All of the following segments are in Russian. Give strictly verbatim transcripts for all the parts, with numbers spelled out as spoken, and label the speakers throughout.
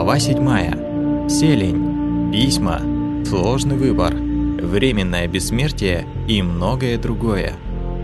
Speaker 1: Глава седьмая. Селень. Письма. Сложный выбор. Временное бессмертие и многое другое.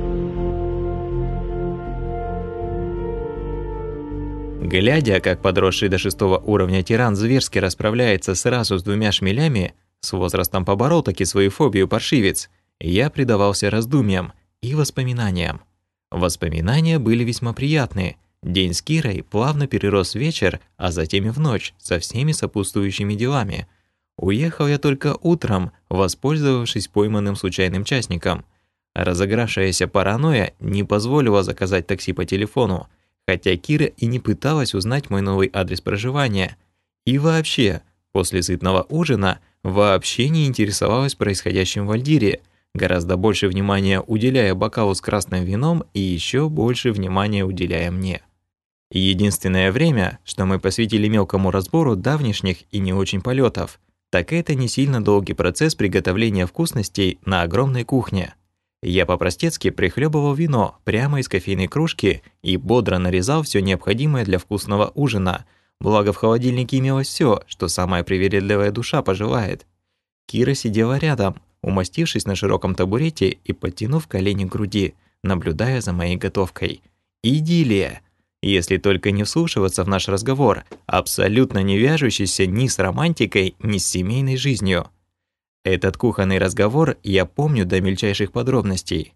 Speaker 1: Глядя, как подросший до шестого уровня тиран зверски расправляется сразу с двумя шмелями, с возрастом поборол таки свою фобию паршивец, я предавался раздумьям и воспоминаниям. Воспоминания были весьма приятные. День с Кирой плавно перерос в вечер, а затем и в ночь, со всеми сопутствующими делами. Уехал я только утром, воспользовавшись пойманным случайным частником. Разыгравшаяся паранойя не позволила заказать такси по телефону, хотя Кира и не пыталась узнать мой новый адрес проживания. И вообще, после сытного ужина вообще не интересовалась происходящим в Альдире, гораздо больше внимания уделяя бокалу с красным вином и еще больше внимания уделяя мне. Единственное время, что мы посвятили мелкому разбору давнишних и не очень полетов, так это не сильно долгий процесс приготовления вкусностей на огромной кухне. Я по-простецки прихлебывал вино прямо из кофейной кружки и бодро нарезал все необходимое для вкусного ужина, благо в холодильнике имелось все, что самая привередливая душа пожелает. Кира сидела рядом, умостившись на широком табурете и подтянув колени к груди, наблюдая за моей готовкой. Идиллия! Если только не вслушиваться в наш разговор, абсолютно не вяжущийся ни с романтикой, ни с семейной жизнью. Этот кухонный разговор я помню до мельчайших подробностей.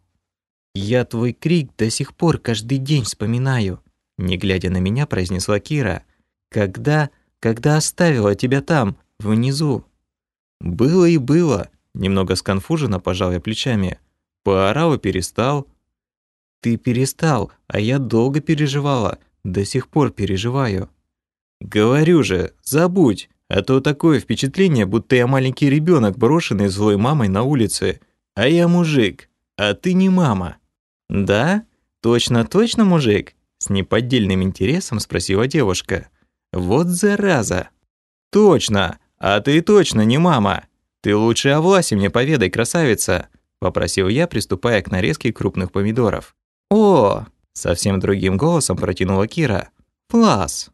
Speaker 1: «Я твой крик до сих пор каждый день вспоминаю», не глядя на меня, произнесла Кира. «Когда, когда оставила тебя там, внизу?» «Было и было», немного сконфуженно пожал я плечами. Поорал и перестал. «Ты перестал, а я долго переживала, до сих пор переживаю». «Говорю же, забудь, а то такое впечатление, будто я маленький ребенок, брошенный злой мамой на улице. А я мужик, а ты не мама». «Да? Точно-точно мужик?» С неподдельным интересом спросила девушка. «Вот зараза!» «Точно, а ты точно не мама. Ты лучше о Власе мне поведай, красавица», попросил я, приступая к нарезке крупных помидоров. «О!» – совсем другим голосом протянула Кира. «Влас!»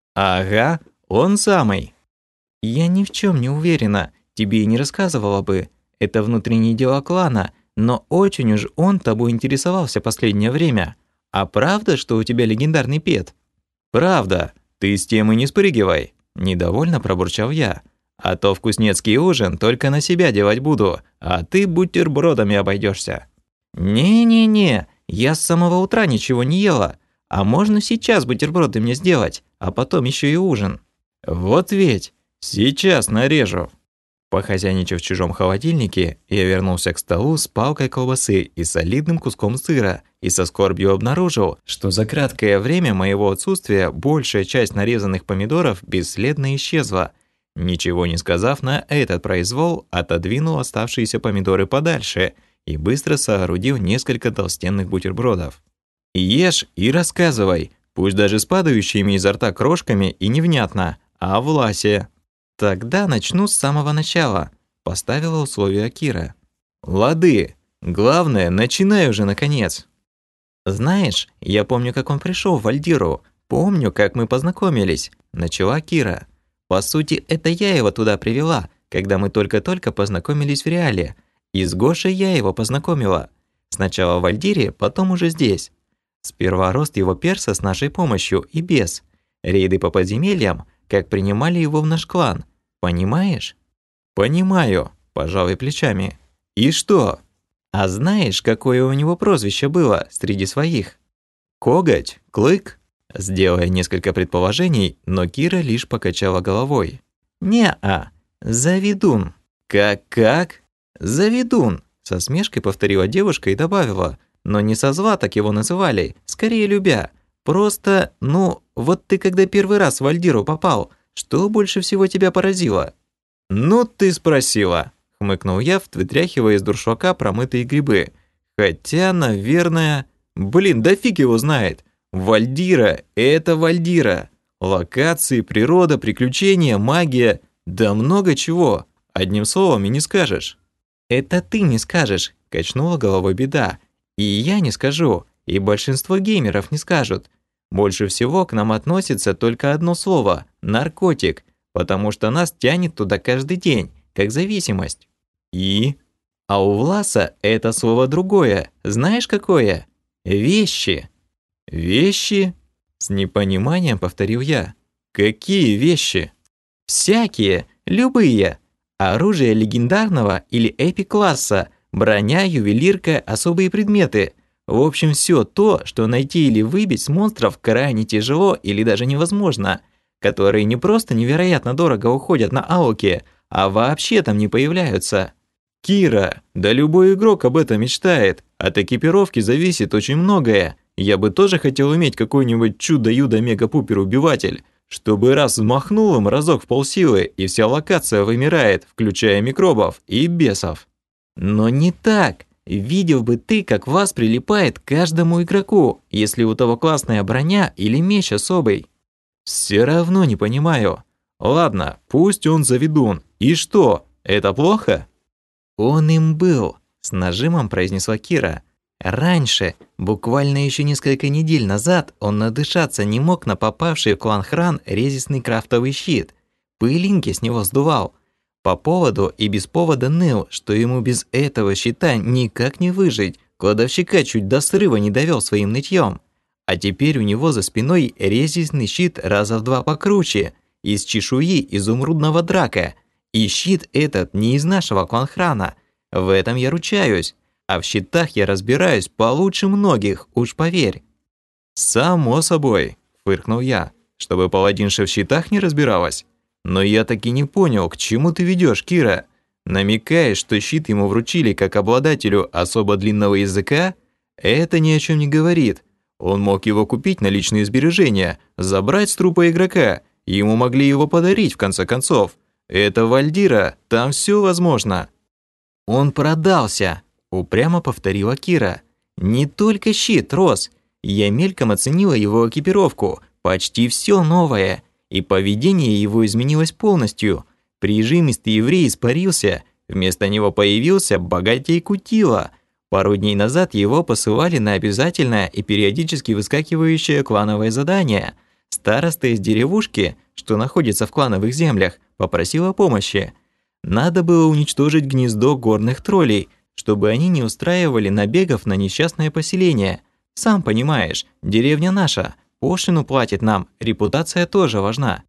Speaker 1: «Ага, он самый!» «Я ни в чем не уверена, тебе и не рассказывала бы. Это внутренние дела клана, но очень уж он тобой интересовался последнее время. А правда, что у тебя легендарный пет?» «Правда, ты с темы не спрыгивай!» – недовольно пробурчал я. «А то вкуснецкий ужин только на себя делать буду, а ты бутербродами обойдешься». «Не-не-не, я с самого утра ничего не ела. А можно сейчас бутерброды мне сделать, а потом еще и ужин?» «Вот ведь, сейчас нарежу». Похозяйничав в чужом холодильнике, я вернулся к столу с палкой колбасы и солидным куском сыра и со скорбью обнаружил, что за краткое время моего отсутствия большая часть нарезанных помидоров бесследно исчезла. Ничего не сказав на этот произвол, отодвинул оставшиеся помидоры подальше и быстро соорудил несколько толстенных бутербродов. «Ешь и рассказывай, пусть даже с падающими изо рта крошками и невнятно, а Власе». «Тогда начну с самого начала», – поставила условие Кира. «Лады, главное, начинай уже наконец». «Знаешь, я помню, как он пришел в Альдиру, помню, как мы познакомились», – начала Кира. «По сути, это я его туда привела, когда мы только-только познакомились в Реале. И с Гошей я его познакомила. Сначала в Альдире, потом уже здесь. Сперва рост его перса с нашей помощью и без. Рейды по подземельям, как принимали его в наш клан. Понимаешь?» «Понимаю», – пожал я плечами. «И что?» «А знаешь, какое у него прозвище было среди своих?» «Коготь? Клык?» Сделая несколько предположений, но Кира лишь покачала головой. «Не-а, Завидун». «Как-как?» «Завидун», – со смешкой повторила девушка и добавила. «Но не со зла так его называли, скорее любя. Просто, ну, вот ты когда первый раз в Альдиру попал, что больше всего тебя поразило?» «Ну ты спросила», – хмыкнул я, вытряхивая из дуршака промытые грибы. «Хотя, наверное… Блин, да фиг его знает. Вальдира – это Вальдира. Локации, природа, приключения, магия, да много чего. Одним словом и не скажешь». «Это ты не скажешь», – качнула головой беда. «И я не скажу, и большинство геймеров не скажут. Больше всего к нам относится только одно слово – наркотик. потому что нас тянет туда каждый день, как зависимость. И? А у Власа это слово другое, знаешь какое? Вещи. Вещи? С непониманием повторил я. Какие вещи? Всякие, любые. Оружие легендарного или эпик-класса, броня, ювелирка, особые предметы. В общем, все то, что найти или выбить с монстров крайне тяжело или даже невозможно, которые не просто невероятно дорого уходят на Аоке, а вообще там не появляются. Кира, да любой игрок об этом мечтает. От экипировки зависит очень многое. Я бы тоже хотел иметь какой-нибудь чудо-юдо-мега-пупер-убиватель, чтобы раз взмахнул им разок в полсилы, и вся локация вымирает, включая микробов и бесов. Но не так. Видел бы ты, как вас прилипает к каждому игроку, если у того классная броня или меч особый. Все равно не понимаю. Ладно, пусть он заведун. И что, это плохо? Он им был, с нажимом произнесла Кира. Раньше, буквально еще несколько недель назад, он надышаться не мог на попавший в клан Хран резистный крафтовый щит. Пылинки с него сдувал. По поводу и без повода ныл, что ему без этого щита никак не выжить. Кладовщика чуть до срыва не довел своим нытьем. А теперь у него за спиной резистный щит раза в два покруче, из чешуи изумрудного драка. И щит этот не из нашего кланхрана. В этом я ручаюсь. А в щитах я разбираюсь получше многих, уж поверь. Само собой, фыркнул я, чтобы паладинша в щитах не разбиралась. Но я таки не понял, к чему ты ведешь, Кира. Намекаешь, что щит ему вручили как обладателю особо длинного языка? Это ни о чем не говорит. Он мог его купить на личные сбережения, забрать с трупа игрока. Ему могли его подарить, в конце концов. Это Вальдира, там все возможно. Он продался, упрямо повторила Кира. Не только щит, Рос. Я мельком оценила его экипировку. Почти все новое. И поведение его изменилось полностью. Прижимистый еврей испарился. Вместо него появился богатей Кутила. Пару дней назад его посылали на обязательное и периодически выскакивающее клановое задание. Староста из деревушки, что находится в клановых землях, попросила помощи. Надо было уничтожить гнездо горных троллей, чтобы они не устраивали набегов на несчастное поселение. Сам понимаешь, деревня наша, пошлину платит нам, репутация тоже важна.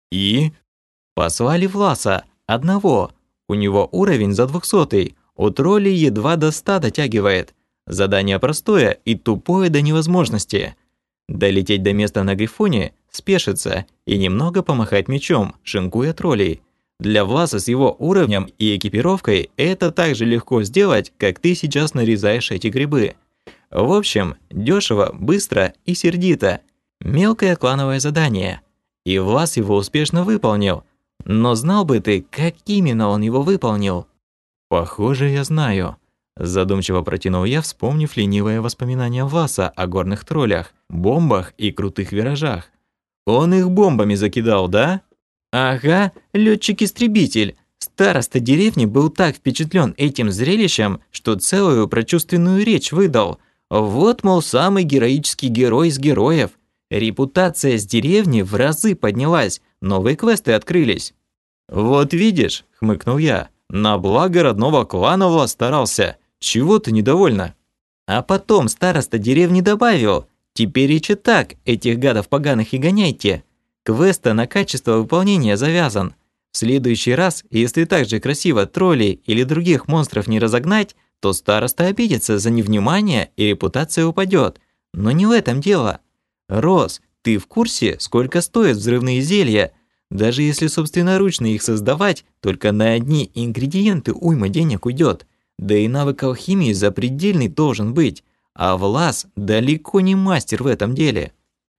Speaker 1: И? Послали Власа, одного. У него уровень за двухсотый, у троллей едва до ста дотягивает. Задание простое и тупое до невозможности. Долететь до места на Грифоне, спешиться и немного помахать мечом, шинкуя троллей. Для Власа с его уровнем и экипировкой это так же легко сделать, как ты сейчас нарезаешь эти грибы. В общем, дешево, быстро и сердито. Мелкое клановое задание. И Влас его успешно выполнил. Но знал бы ты, как именно он его выполнил? Похоже, я знаю. Задумчиво протянул я, вспомнив ленивое воспоминание Власа о горных троллях, бомбах и крутых виражах. Он их бомбами закидал, да? Ага, летчик-истребитель. Староста деревни был так впечатлен этим зрелищем, что целую прочувственную речь выдал. Вот, мол, самый героический герой из героев. Репутация с деревни в разы поднялась, новые квесты открылись. Вот видишь, хмыкнул я, на благо родного клана Влас старался. Чего ты недовольна? А потом староста деревни добавил: теперь и так, этих гадов поганых и гоняйте. Квеста на качество выполнения завязан. В следующий раз, если так же красиво троллей или других монстров не разогнать, то староста обидится за невнимание и репутация упадет. Но не в этом дело. Рос, ты в курсе, сколько стоят взрывные зелья? Даже если собственноручно их создавать, только на одни ингредиенты уйма денег уйдет. Да и навык алхимии запредельный должен быть. А Влас далеко не мастер в этом деле.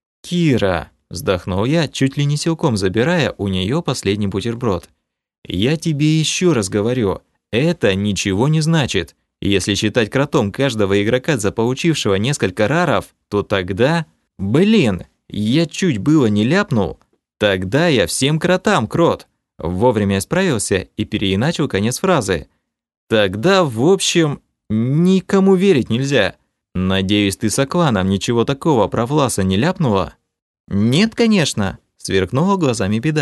Speaker 1: Кира, вздохнул я, чуть ли не силком забирая у нее последний бутерброд. Я тебе еще раз говорю, это ничего не значит. Если считать кротом каждого игрока, заполучившего несколько раров, то тогда... Блин, я чуть было не ляпнул. Тогда я всем кротам крот. Вовремя я справился и переиначил конец фразы. Тогда, в общем, никому верить нельзя. Надеюсь, ты с Акланом ничего такого про Власа не ляпнула? Нет, конечно, сверкнула глазами беда.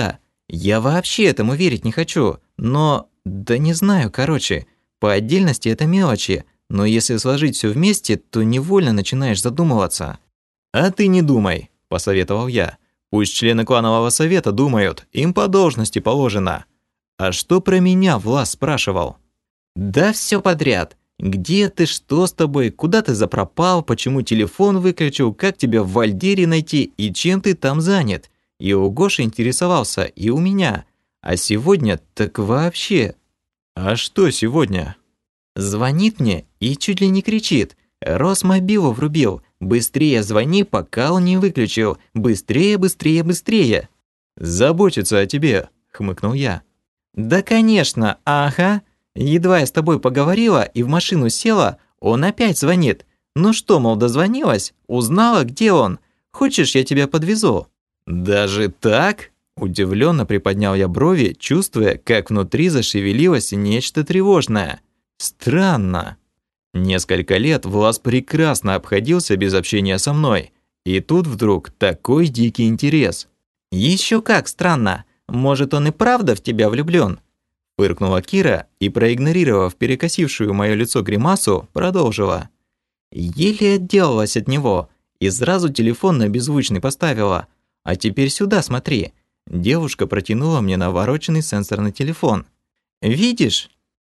Speaker 1: Я вообще этому верить не хочу, но... Да не знаю, короче. По отдельности это мелочи, но если сложить все вместе, то невольно начинаешь задумываться. «А ты не думай», – посоветовал я. «Пусть члены кланового совета думают, им по должности положено». «А что про меня Влас спрашивал?» «Да все подряд. Где ты, что с тобой, куда ты запропал, почему телефон выключил, как тебя в Вальдире найти и чем ты там занят?» И у Гоши интересовался, и у меня. А сегодня так вообще. А что сегодня? Звонит мне и чуть ли не кричит. Росмобилу врубил. Быстрее звони, пока он не выключил. Быстрее, быстрее, быстрее. Заботится о тебе, хмыкнул я. Да, конечно, ага. Едва я с тобой поговорила и в машину села, он опять звонит. Ну что, мол, дозвонилась? Узнала, где он? Хочешь, я тебя подвезу? «Даже так?» – удивленно приподнял я брови, чувствуя, как внутри зашевелилось нечто тревожное. «Странно». Несколько лет Влас прекрасно обходился без общения со мной, и тут вдруг такой дикий интерес. «Еще как странно! Может, он и правда в тебя влюблён?» – фыркнула Кира и, проигнорировав перекосившую моё лицо гримасу, продолжила. «Еле отделалась от него и сразу телефон на беззвучный поставила. А теперь сюда смотри». Девушка протянула мне навороченный сенсорный телефон. «Видишь?»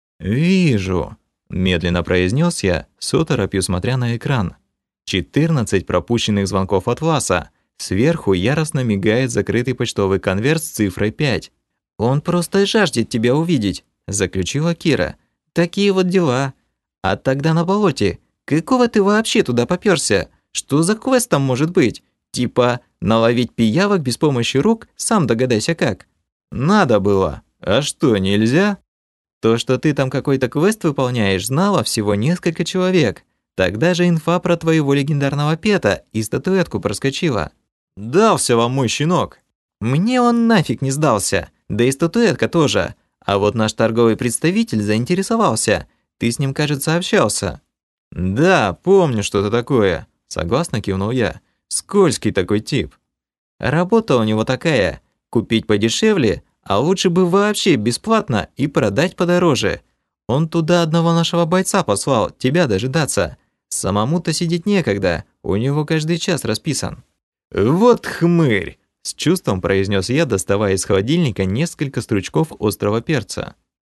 Speaker 1: «Вижу», – медленно произнес я, с оторопью смотря на экран. четырнадцать пропущенных звонков от Власа. Сверху яростно мигает закрытый почтовый конверт с цифрой пять. «Он просто жаждет тебя увидеть», – заключила Кира. «Такие вот дела. А тогда на болоте. Какого ты вообще туда попёрся? Что за квест там может быть? Типа, наловить пиявок без помощи рук, сам догадайся как». «Надо было. А что, нельзя?» «То, что ты там какой-то квест выполняешь, знало всего несколько человек. Тогда же инфа про твоего легендарного пета и статуэтку проскочила». «Дался вам мой щенок». «Мне он нафиг не сдался. Да и статуэтка тоже. А вот наш торговый представитель заинтересовался. Ты с ним, кажется, общался». «Да, помню что-то такое», – согласно кивнул я. Скользкий такой тип. Работа у него такая – купить подешевле, а лучше бы вообще бесплатно и продать подороже. Он туда одного нашего бойца послал, тебя дожидаться. Самому-то сидеть некогда, у него каждый час расписан. «Вот хмырь!» – с чувством произнес я, доставая из холодильника несколько стручков острого перца.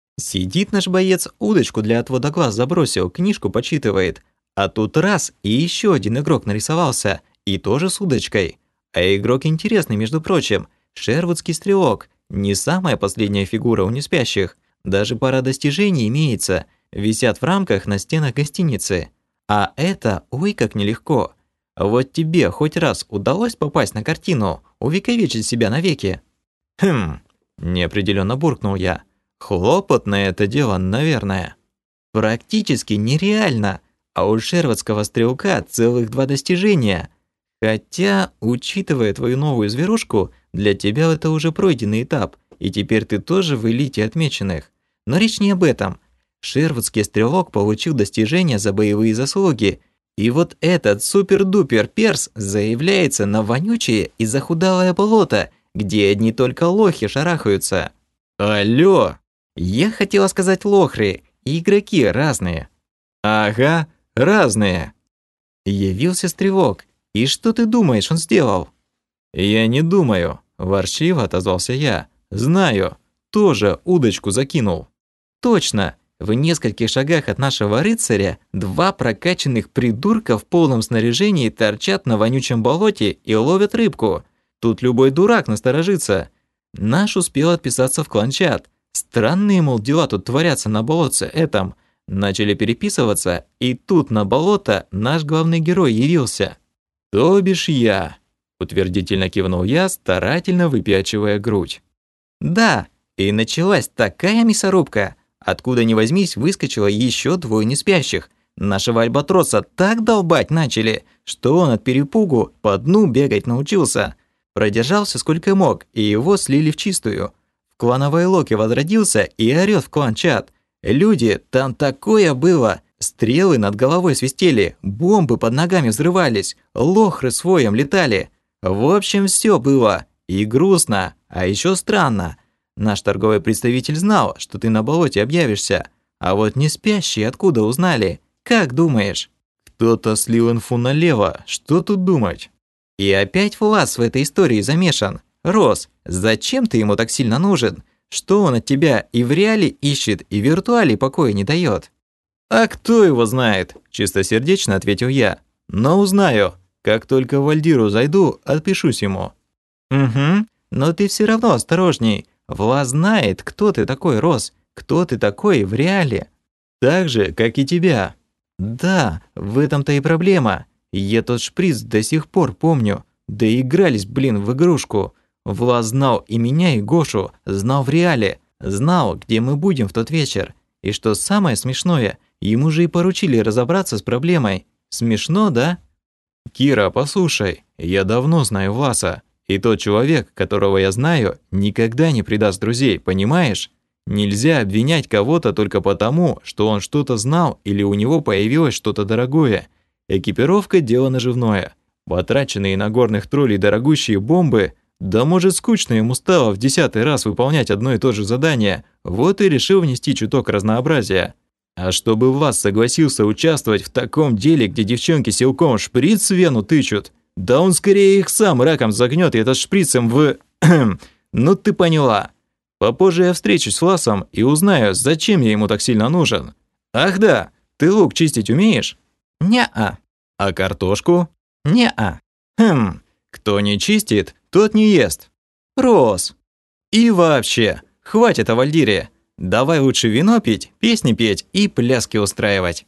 Speaker 1: Сидит наш боец, удочку для отвода глаз забросил, книжку почитывает. А тут раз и еще один игрок нарисовался – и тоже с удочкой. А игрок интересный, между прочим. Шервудский стрелок. Не самая последняя фигура у неспящих. Даже пара достижений имеется. Висят в рамках на стенах гостиницы. А это, ой, как нелегко. Вот тебе хоть раз удалось попасть на картину, увековечить себя навеки? Хм, неопределенно буркнул я. Хлопотное это дело, наверное. Практически нереально. А у шервудского стрелка целых два достижения. Хотя, учитывая твою новую зверушку, для тебя это уже пройденный этап, и теперь ты тоже в элите отмеченных. Но речь не об этом. Шервудский стрелок получил достижения за боевые заслуги, и вот этот супер-дупер перс заявляется на вонючее и захудалое болото, где одни только лохи шарахаются. Алло! Я хотела сказать лохры, и игроки разные. Ага, разные. Явился стрелок. «И что ты думаешь, он сделал?» «Я не думаю», – ворчливо отозвался я. «Знаю, тоже удочку закинул». «Точно, в нескольких шагах от нашего рыцаря два прокачанных придурка в полном снаряжении торчат на вонючем болоте и ловят рыбку. Тут любой дурак насторожится. Наш успел отписаться в клан-чат. Странные, мол, дела тут творятся на болотце этом. Начали переписываться, и тут на болото наш главный герой явился». «То бишь я», – утвердительно кивнул я, старательно выпячивая грудь. «Да, и началась такая мясорубка. Откуда ни возьмись, выскочило еще двое неспящих. Нашего альбатроса так долбать начали, что он от перепугу по дну бегать научился. Продержался сколько мог, и его слили в чистую. В клановой локе возродился и орёт в клан-чат. Люди, там такое было! Стрелы над головой свистели, бомбы под ногами взрывались, лохры с воем летали. В общем, все было. И грустно, А еще странно. Наш торговый представитель знал, что ты на болоте объявишься. А вот не спящие откуда узнали? Как думаешь? Кто-то слил инфу налево. Что тут думать? И опять Влас в этой истории замешан. Рос, зачем ты ему так сильно нужен? Что он от тебя и в реале ищет, и в виртуале покоя не дает? А кто его знает? Чистосердечно ответил я. Но узнаю. Как только в Вальдиру зайду, отпишусь ему. Угу, но ты все равно осторожней. Влас знает, кто ты такой, Рос, кто ты такой в реале. Так же, как и тебя. Да, в этом-то и проблема. Я тот шприц до сих пор помню. Да игрались, блин, в игрушку. Влас знал и меня, и Гошу, знал в реале, знал, где мы будем в тот вечер. И что самое смешное, ему же и поручили разобраться с проблемой. Смешно, да? Кира, послушай, я давно знаю Власа. И тот человек, которого я знаю, никогда не предаст друзей, понимаешь? Нельзя обвинять кого-то только потому, что он что-то знал или у него появилось что-то дорогое. Экипировка – дело наживное. Потраченные на горных троллей дорогущие бомбы, да может скучно ему стало в десятый раз выполнять одно и то же задание, вот и решил внести чуток разнообразия. А чтобы Влас согласился участвовать в таком деле, где девчонки силком шприц в вену тычут, да он скорее их сам раком загнет и этот шприцем в... Ну ты поняла. Попозже я встречусь с Власом и узнаю, зачем я ему так сильно нужен. Ах да, ты лук чистить умеешь? Не-а. А картошку? Не-а. Хм, кто не чистит, тот не ест. Рос. И вообще, хватит о Вальдире. Давай лучше вино пить, песни петь и пляски устраивать.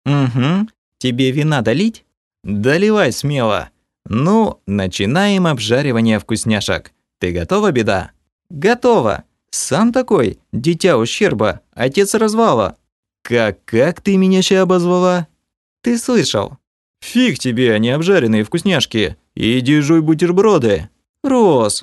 Speaker 1: Угу. Тебе вина долить? Доливай смело. Ну, начинаем обжаривание вкусняшек. Ты готова, беда? Готова. Сам такой, дитя ущерба, отец развала. Как, как ты меня ща обозвала? Ты слышал? Фиг тебе, а не обжаренные вкусняшки. Иди жуй бутерброды. Рос.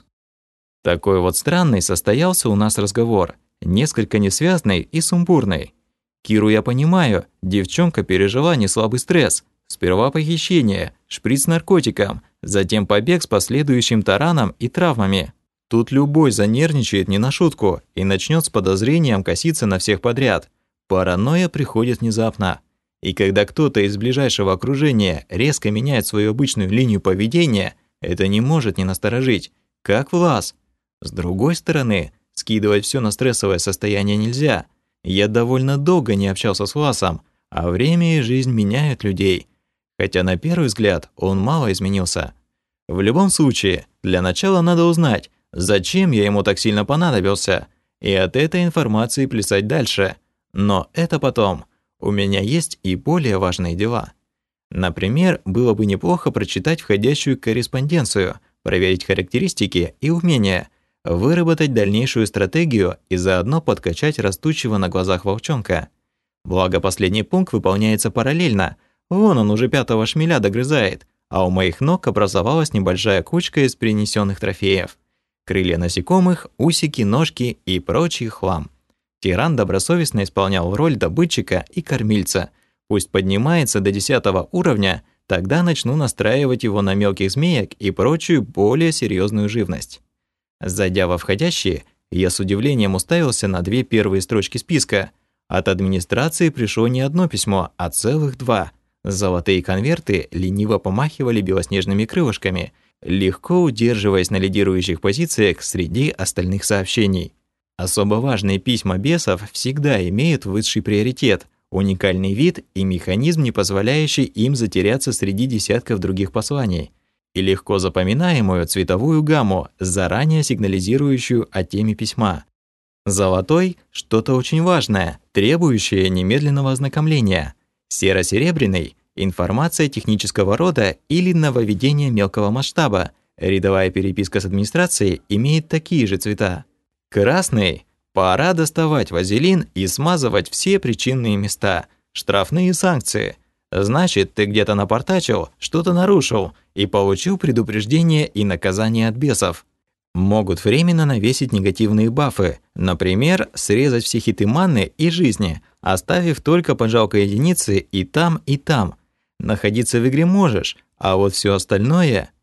Speaker 1: Такой вот странный состоялся у нас разговор. Несколько несвязный и сумбурный. Киру я понимаю, девчонка пережила неслабый стресс. Сперва похищение, шприц с наркотиком, затем побег с последующим тараном и травмами. Тут любой занервничает не на шутку и начнет с подозрением коситься на всех подряд. Паранойя приходит внезапно. И когда кто-то из ближайшего окружения резко меняет свою обычную линию поведения, это не может не насторожить, как Влас. С другой стороны, скидывать все на стрессовое состояние нельзя. Я довольно долго не общался с Власом, а время и жизнь меняют людей. Хотя на первый взгляд он мало изменился. В любом случае, для начала надо узнать, зачем я ему так сильно понадобился, и от этой информации плясать дальше. Но это потом. У меня есть и более важные дела. Например, было бы неплохо прочитать входящую корреспонденцию, проверить характеристики и умения, выработать дальнейшую стратегию и заодно подкачать растущего на глазах волчонка. Благо, последний пункт выполняется параллельно. Вон он уже пятого шмеля догрызает, а у моих ног образовалась небольшая кучка из принесенных трофеев. Крылья насекомых, усики, ножки и прочий хлам. Тиран добросовестно исполнял роль добытчика и кормильца. Пусть поднимается до десятого уровня, тогда начну настраивать его на мелких змеек и прочую более серьезную живность. Зайдя во входящие, я с удивлением уставился на две первые строчки списка. От администрации пришло не одно письмо, а целых два. Золотые конверты лениво помахивали белоснежными крылышками, легко удерживаясь на лидирующих позициях среди остальных сообщений. Особо важные письма бесов всегда имеют высший приоритет, уникальный вид и механизм, не позволяющий им затеряться среди десятков других посланий, и легко запоминаемую цветовую гамму, заранее сигнализирующую о теме письма. Золотой – что-то очень важное, требующее немедленного ознакомления. Серо-серебряный – информация технического рода или нововведение мелкого масштаба. Рядовая переписка с администрацией имеет такие же цвета. Красный – пора доставать вазелин и смазывать все причинные места. Штрафные санкции. Значит, ты где-то напортачил, что-то нарушил и получил предупреждение и наказание от бесов. Могут временно навесить негативные бафы, например, срезать все хиты маны и жизни, оставив только по жалкой единице и там, и там. Находиться в игре можешь, а вот все остальное...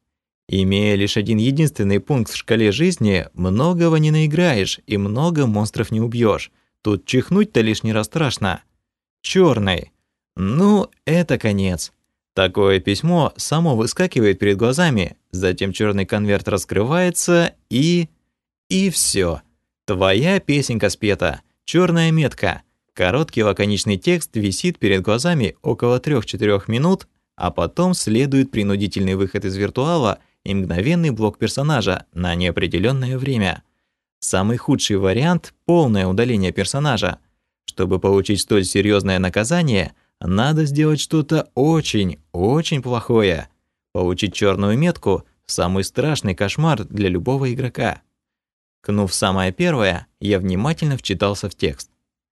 Speaker 1: Имея лишь один единственный пункт в шкале жизни, многого не наиграешь и много монстров не убьешь. Тут чихнуть-то лишний раз страшно. Черный. Ну, это конец. Такое письмо само выскакивает перед глазами, затем черный конверт раскрывается и... И все. Твоя песенка спета. Черная метка. Короткий лаконичный текст висит перед глазами около трёх-четырёх минут, а потом следует принудительный выход из виртуала и мгновенный блок персонажа на неопределённое время. Самый худший вариант – полное удаление персонажа. Чтобы получить столь серьёзное наказание, надо сделать что-то очень, очень плохое. Получить чёрную метку – самый страшный кошмар для любого игрока. Кнув самое первое, я внимательно вчитался в текст.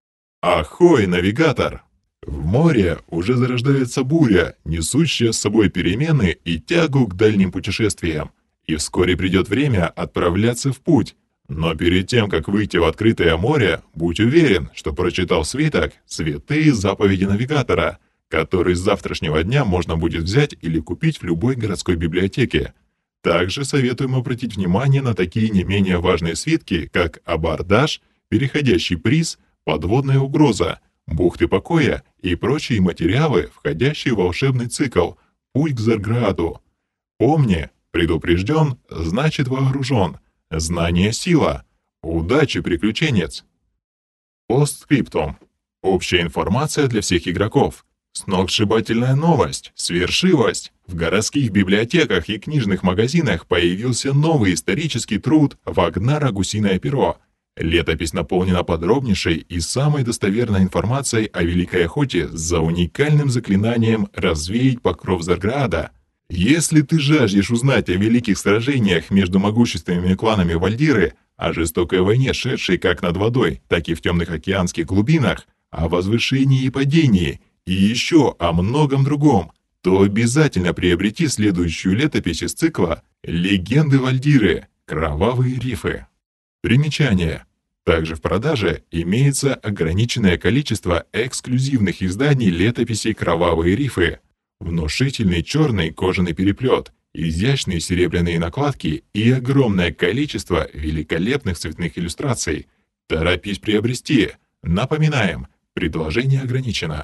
Speaker 2: Ахой, навигатор! В море уже зарождается буря, несущая с собой перемены и тягу к дальним путешествиям. И вскоре придет время отправляться в путь. Но перед тем, как выйти в открытое море, будь уверен, что прочитал свиток «Святые заповеди навигатора», который с завтрашнего дня можно будет взять или купить в любой городской библиотеке. Также советуем обратить внимание на такие не менее важные свитки, как «Абордаж», «Переходящий приз», «Подводная угроза», «Бухты покоя» и прочие материалы, входящие в волшебный цикл «Путь к Зарграду». Помни, предупрежден, значит вооружен. Знание — сила. Удачи, приключенец. Постскриптум. Общая информация для всех игроков. Сногсшибательная новость, свершилась! В городских библиотеках и книжных магазинах появился новый исторический труд Вагнара «Гусиное перо». Летопись наполнена подробнейшей и самой достоверной информацией о Великой Охоте за уникальным заклинанием «Развеять покров Зарграда». Если ты жаждешь узнать о великих сражениях между могущественными кланами Вальдиры, о жестокой войне, шедшей как над водой, так и в темных океанских глубинах, о возвышении и падении, и еще о многом другом, то обязательно приобрети следующую летопись из цикла «Легенды Вальдиры. Кровавые рифы». Примечание. Также в продаже имеется ограниченное количество эксклюзивных изданий летописей «Кровавые рифы». Внушительный черный кожаный переплет, изящные серебряные накладки и огромное количество великолепных цветных иллюстраций. Торопись приобрести. Напоминаем, предложение ограничено.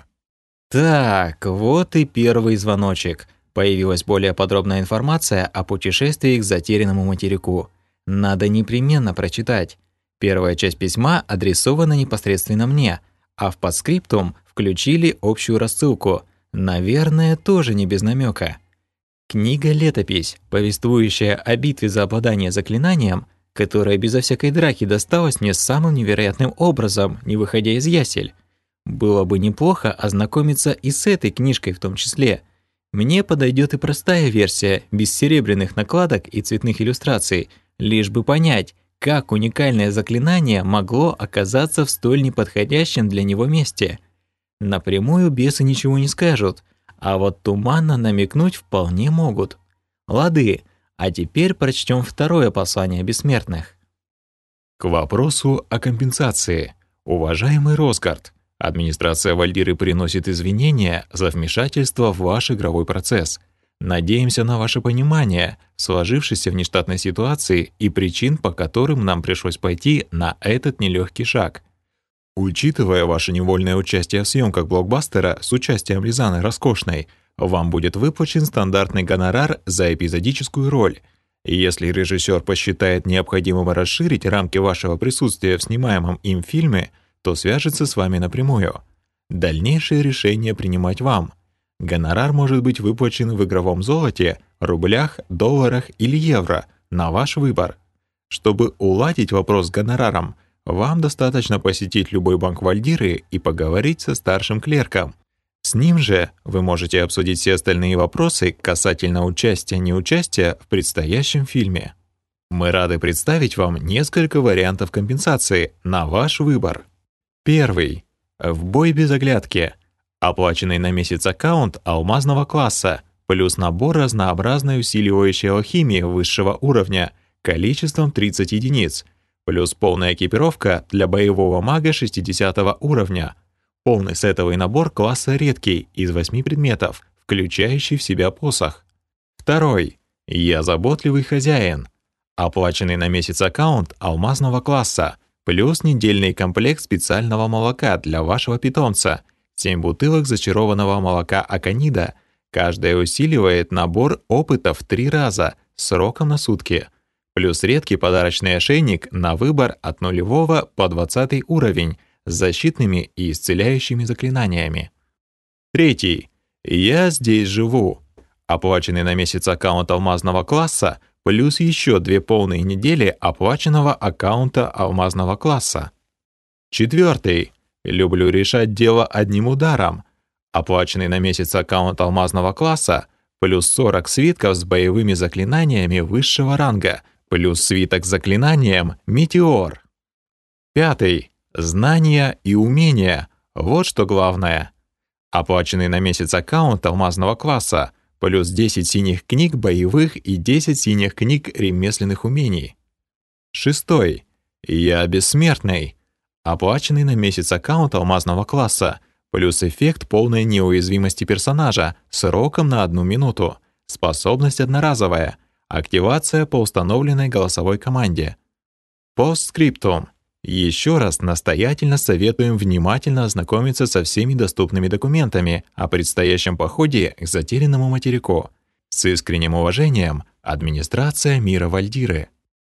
Speaker 1: Так, вот и первый звоночек. Появилась более подробная информация о путешествии к затерянному материку. Надо непременно прочитать. Первая часть письма адресована непосредственно мне, а в подскриптум включили общую рассылку. Наверное, тоже не без намека. Книга-летопись, повествующая о битве за обладание заклинанием, которая безо всякой драки досталась мне самым невероятным образом, не выходя из ясель. Было бы неплохо ознакомиться и с этой книжкой в том числе. Мне подойдет и простая версия, без серебряных накладок и цветных иллюстраций, лишь бы понять, как уникальное заклинание могло оказаться в столь неподходящем для него месте. Напрямую бесы ничего не скажут, а вот туманно намекнуть вполне могут. Лады, а теперь прочтем второе послание бессмертных.
Speaker 2: К вопросу о компенсации. Уважаемый Росгард, администрация Вальдиры приносит извинения за вмешательство в ваш игровой процесс. Надеемся на ваше понимание сложившейся внештатной ситуации и причин, по которым нам пришлось пойти на этот нелегкий шаг. Учитывая ваше невольное участие в съемках блокбастера с участием Лизаны Роскошной, вам будет выплачен стандартный гонорар за эпизодическую роль. Если режиссер посчитает необходимым расширить рамки вашего присутствия в снимаемом им фильме, то свяжется с вами напрямую. Дальнейшее решение принимать вам. Гонорар может быть выплачен в игровом золоте, рублях, долларах или евро, на ваш выбор. Чтобы уладить вопрос с гонораром, вам достаточно посетить любой банк Вальдиры и поговорить со старшим клерком. С ним же вы можете обсудить все остальные вопросы касательно участия-неучастия в предстоящем фильме. Мы рады представить вам несколько вариантов компенсации на ваш выбор. Первый. В бой без оглядки. Оплаченный на месяц аккаунт алмазного класса, плюс набор разнообразной усиливающей алхимии высшего уровня, количеством тридцать единиц, плюс полная экипировка для боевого мага шестидесятого уровня, полный сетовый набор класса редкий из восьми предметов, включающий в себя посох. Второй.
Speaker 1: Я заботливый хозяин. Оплаченный на месяц аккаунт алмазного класса, плюс недельный комплект специального молока для вашего питомца, семь бутылок зачарованного молока Аконида. Каждая усиливает набор опыта в три раза, сроком на сутки. Плюс редкий подарочный ошейник на выбор от нулевого по двадцатый уровень с защитными и исцеляющими заклинаниями. Третий. Я здесь живу. Оплаченный на месяц аккаунт алмазного класса, плюс еще две полные недели оплаченного аккаунта алмазного класса. Четвертый. Люблю решать дело одним ударом. Оплаченный на месяц аккаунт алмазного класса, плюс сорок свитков с боевыми заклинаниями высшего ранга, плюс свиток с заклинанием «Метеор». Пятый. Знания и умения. Вот что главное. Оплаченный на месяц аккаунт алмазного класса, плюс десять синих книг боевых и десять синих книг ремесленных умений. Шестой. Я бессмертный. Оплаченный на месяц аккаунт алмазного класса, плюс эффект полной неуязвимости персонажа сроком на одну минуту. Способность одноразовая. Активация по установленной голосовой команде. Постскриптум. Еще раз настоятельно советуем внимательно ознакомиться со всеми доступными документами о предстоящем походе к затерянному материку. С искренним уважением, администрация мира Вальдиры.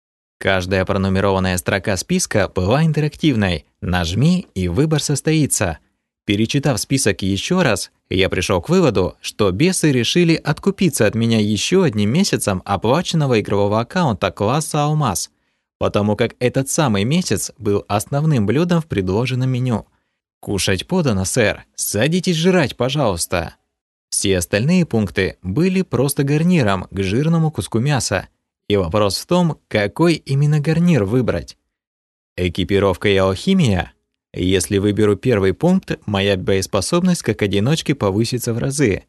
Speaker 1: Каждая пронумерованная строка списка была интерактивной. Нажми, и выбор состоится. Перечитав список еще раз, я пришел к выводу, что бесы решили откупиться от меня еще одним месяцем оплаченного игрового аккаунта класса «Алмаз», потому как этот самый месяц был основным блюдом в предложенном меню. «Кушать подано, сэр. Садитесь жрать, пожалуйста». Все остальные пункты были просто гарниром к жирному куску мяса. И вопрос в том, какой именно гарнир выбрать. Экипировка и алхимия. Если выберу первый пункт, моя боеспособность как одиночки повысится в разы.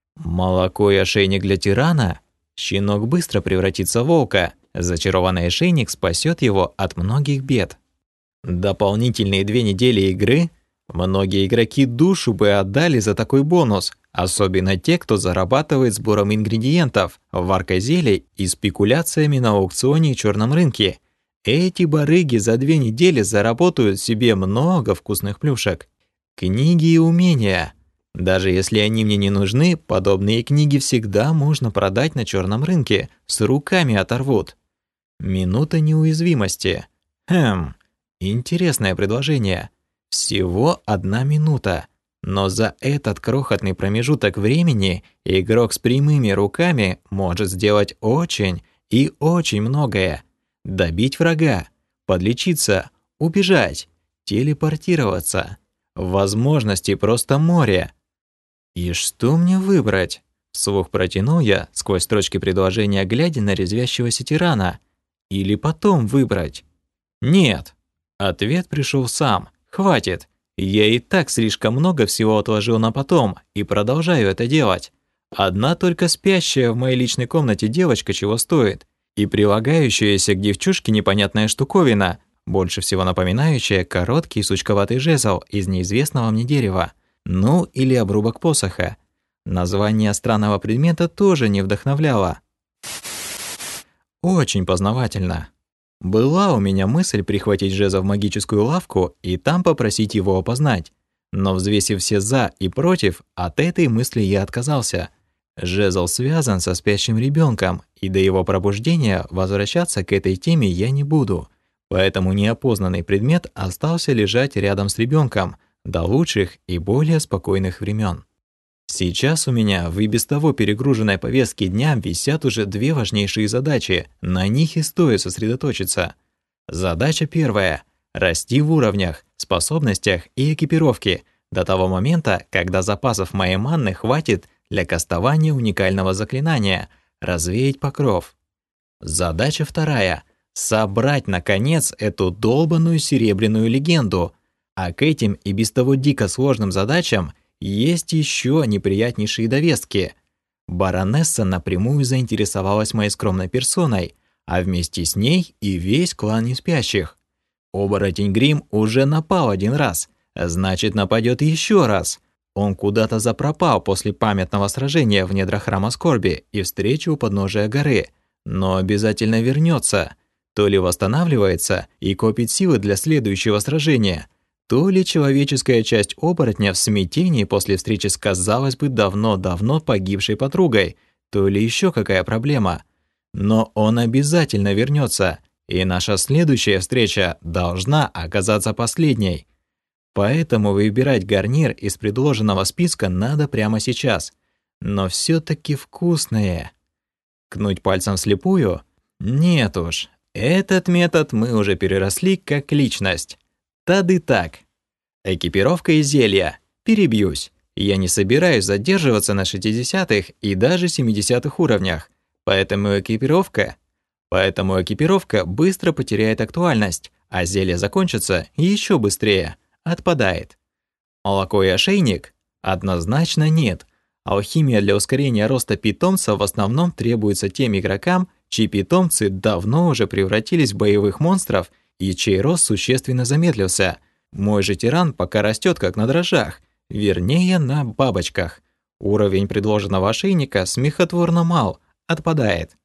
Speaker 1: Молоко и ошейник для тирана. Щенок быстро превратится в волка. Зачарованный ошейник спасет его от многих бед. Дополнительные две недели игры. Многие игроки душу бы отдали за такой бонус, особенно те, кто зарабатывает сбором ингредиентов, варкой зелий и спекуляциями на аукционе и черном рынке. Эти барыги за две недели заработают себе много вкусных плюшек. Книги и умения. Даже если они мне не нужны, подобные книги всегда можно продать на черном рынке, с руками оторвут. Минута неуязвимости. Хм, интересное предложение. Всего одна минута. Но за этот крохотный промежуток времени игрок с прямыми руками может сделать очень и очень многое. Добить врага, подлечиться, убежать, телепортироваться. Возможностей просто море. И что мне выбрать? Вслух протянул я сквозь строчки предложения, глядя на резвящегося тирана. Или потом выбрать? Нет. Ответ пришел сам. Хватит. Я и так слишком много всего отложил на потом и продолжаю это делать. Одна только спящая в моей личной комнате девочка чего стоит, и прилагающаяся к девчушке непонятная штуковина, больше всего напоминающая короткий сучковатый жезл из неизвестного мне дерева, ну или обрубок посоха. Название странного предмета тоже не вдохновляло. Очень познавательно. Была у меня мысль прихватить жезл в магическую лавку и там попросить его опознать. Но взвесив все «за» и «против», от этой мысли я отказался. Жезл связан со спящим ребенком, и до его пробуждения возвращаться к этой теме я не буду. Поэтому неопознанный предмет остался лежать рядом с ребенком до лучших и более спокойных времен. Сейчас у меня в и без того перегруженной повестке дня висят уже две важнейшие задачи, на них и стоит сосредоточиться. Задача первая – расти в уровнях, способностях и экипировке до того момента, когда запасов моей манны хватит для кастования уникального заклинания «Развеять покров». Задача вторая – собрать, наконец, эту долбанную серебряную легенду, а к этим и без того дико сложным задачам – есть еще неприятнейшие довески. Баронесса напрямую заинтересовалась моей скромной персоной, а вместе с ней и весь клан неспящих. Оборотень Грим уже напал один раз, значит, нападет еще раз. Он куда-то запропал после памятного сражения в недрах храма скорби и встречи у подножия горы, но обязательно вернется. То ли восстанавливается и копит силы для следующего сражения, то ли человеческая часть оборотня в смятении после встречи с, казалось бы, давно-давно погибшей подругой, то ли еще какая проблема. Но он обязательно вернется, и наша следующая встреча должна оказаться последней. Поэтому выбирать гарнир из предложенного списка надо прямо сейчас. Но все-таки вкусные. Кнуть пальцем вслепую? Нет уж. Этот метод мы уже переросли как личность. Тады так. Экипировка и зелья. Перебьюсь. Я не собираюсь задерживаться на шестидесятых и даже семидесятых уровнях. Поэтому экипировка... Поэтому экипировка быстро потеряет актуальность, а зелье закончится еще быстрее. Отпадает. Молоко и ошейник? Однозначно нет. Алхимия для ускорения роста питомца в основном требуется тем игрокам, чьи питомцы давно уже превратились в боевых монстров и чей рост существенно замедлился. Мой же тиран пока растет как на дрожжах, вернее на бабочках. Уровень предложенного ошейника смехотворно мал, отпадает.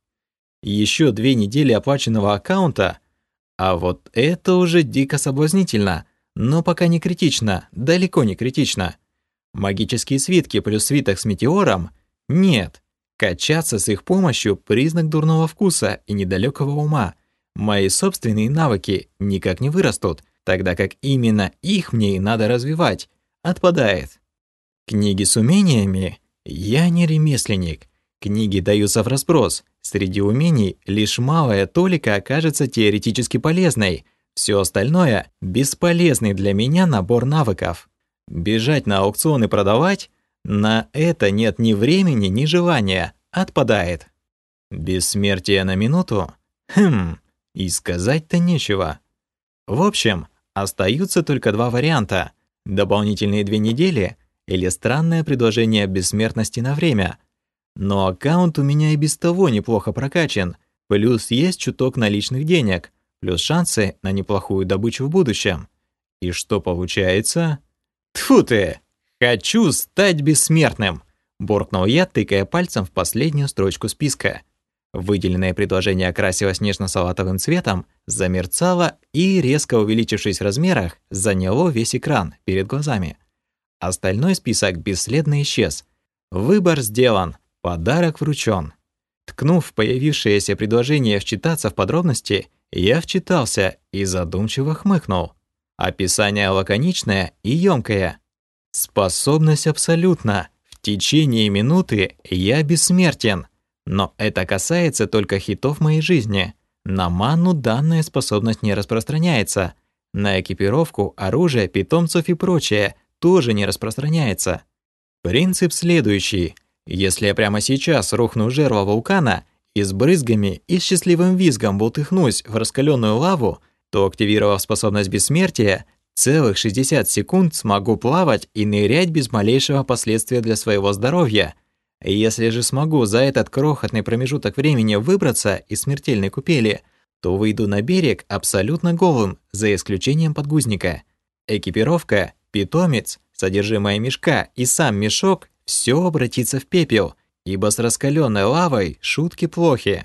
Speaker 1: Еще две недели оплаченного аккаунта, а вот это уже дико соблазнительно. Но пока не критично, далеко не критично. Магические свитки плюс свиток с метеором? Нет. Качаться с их помощью – признак дурного вкуса и недалекого ума. Мои собственные навыки никак не вырастут, тогда как именно их мне и надо развивать. Отпадает. Книги с умениями? Я не ремесленник. Книги даются вразброс. Среди умений лишь малая толика окажется теоретически полезной. Все остальное – бесполезный для меня набор навыков. Бежать на аукцион и продавать – на это нет ни времени, ни желания. Отпадает. Бессмертие на минуту? Хм, и сказать-то нечего. В общем, остаются только два варианта. Дополнительные две недели или странное предложение бессмертности на время. Но аккаунт у меня и без того неплохо прокачан. Плюс есть чуток наличных денег. Плюс шансы на неплохую добычу в будущем. И что получается? Тьфу ты! Хочу стать бессмертным! Буркнул я, тыкая пальцем в последнюю строчку списка. Выделенное предложение окрасилось нежно-салатовым цветом, замерцало и, резко увеличившись в размерах, заняло весь экран перед глазами. Остальной список бесследно исчез. Выбор сделан, подарок вручен. Ткнув в появившееся предложение «вчитаться в подробности», я вчитался и задумчиво хмыкнул. Описание лаконичное и ёмкое. Способность абсолютна. В течение минуты я бессмертен. Но это касается только хитов моей жизни. На ману данная способность не распространяется. На экипировку, оружие, питомцев и прочее тоже не распространяется. Принцип следующий. Если я прямо сейчас рухну в жерло вулкана и с брызгами и счастливым визгом бултыхнусь в раскаленную лаву, то, активировав способность бессмертия, целых шестьдесят секунд смогу плавать и нырять без малейшего последствия для своего здоровья. Если же смогу за этот крохотный промежуток времени выбраться из смертельной купели, то выйду на берег абсолютно голым, за исключением подгузника. Экипировка, питомец, содержимое мешка и сам мешок – все обратится в пепел, ибо с раскаленной лавой шутки плохи.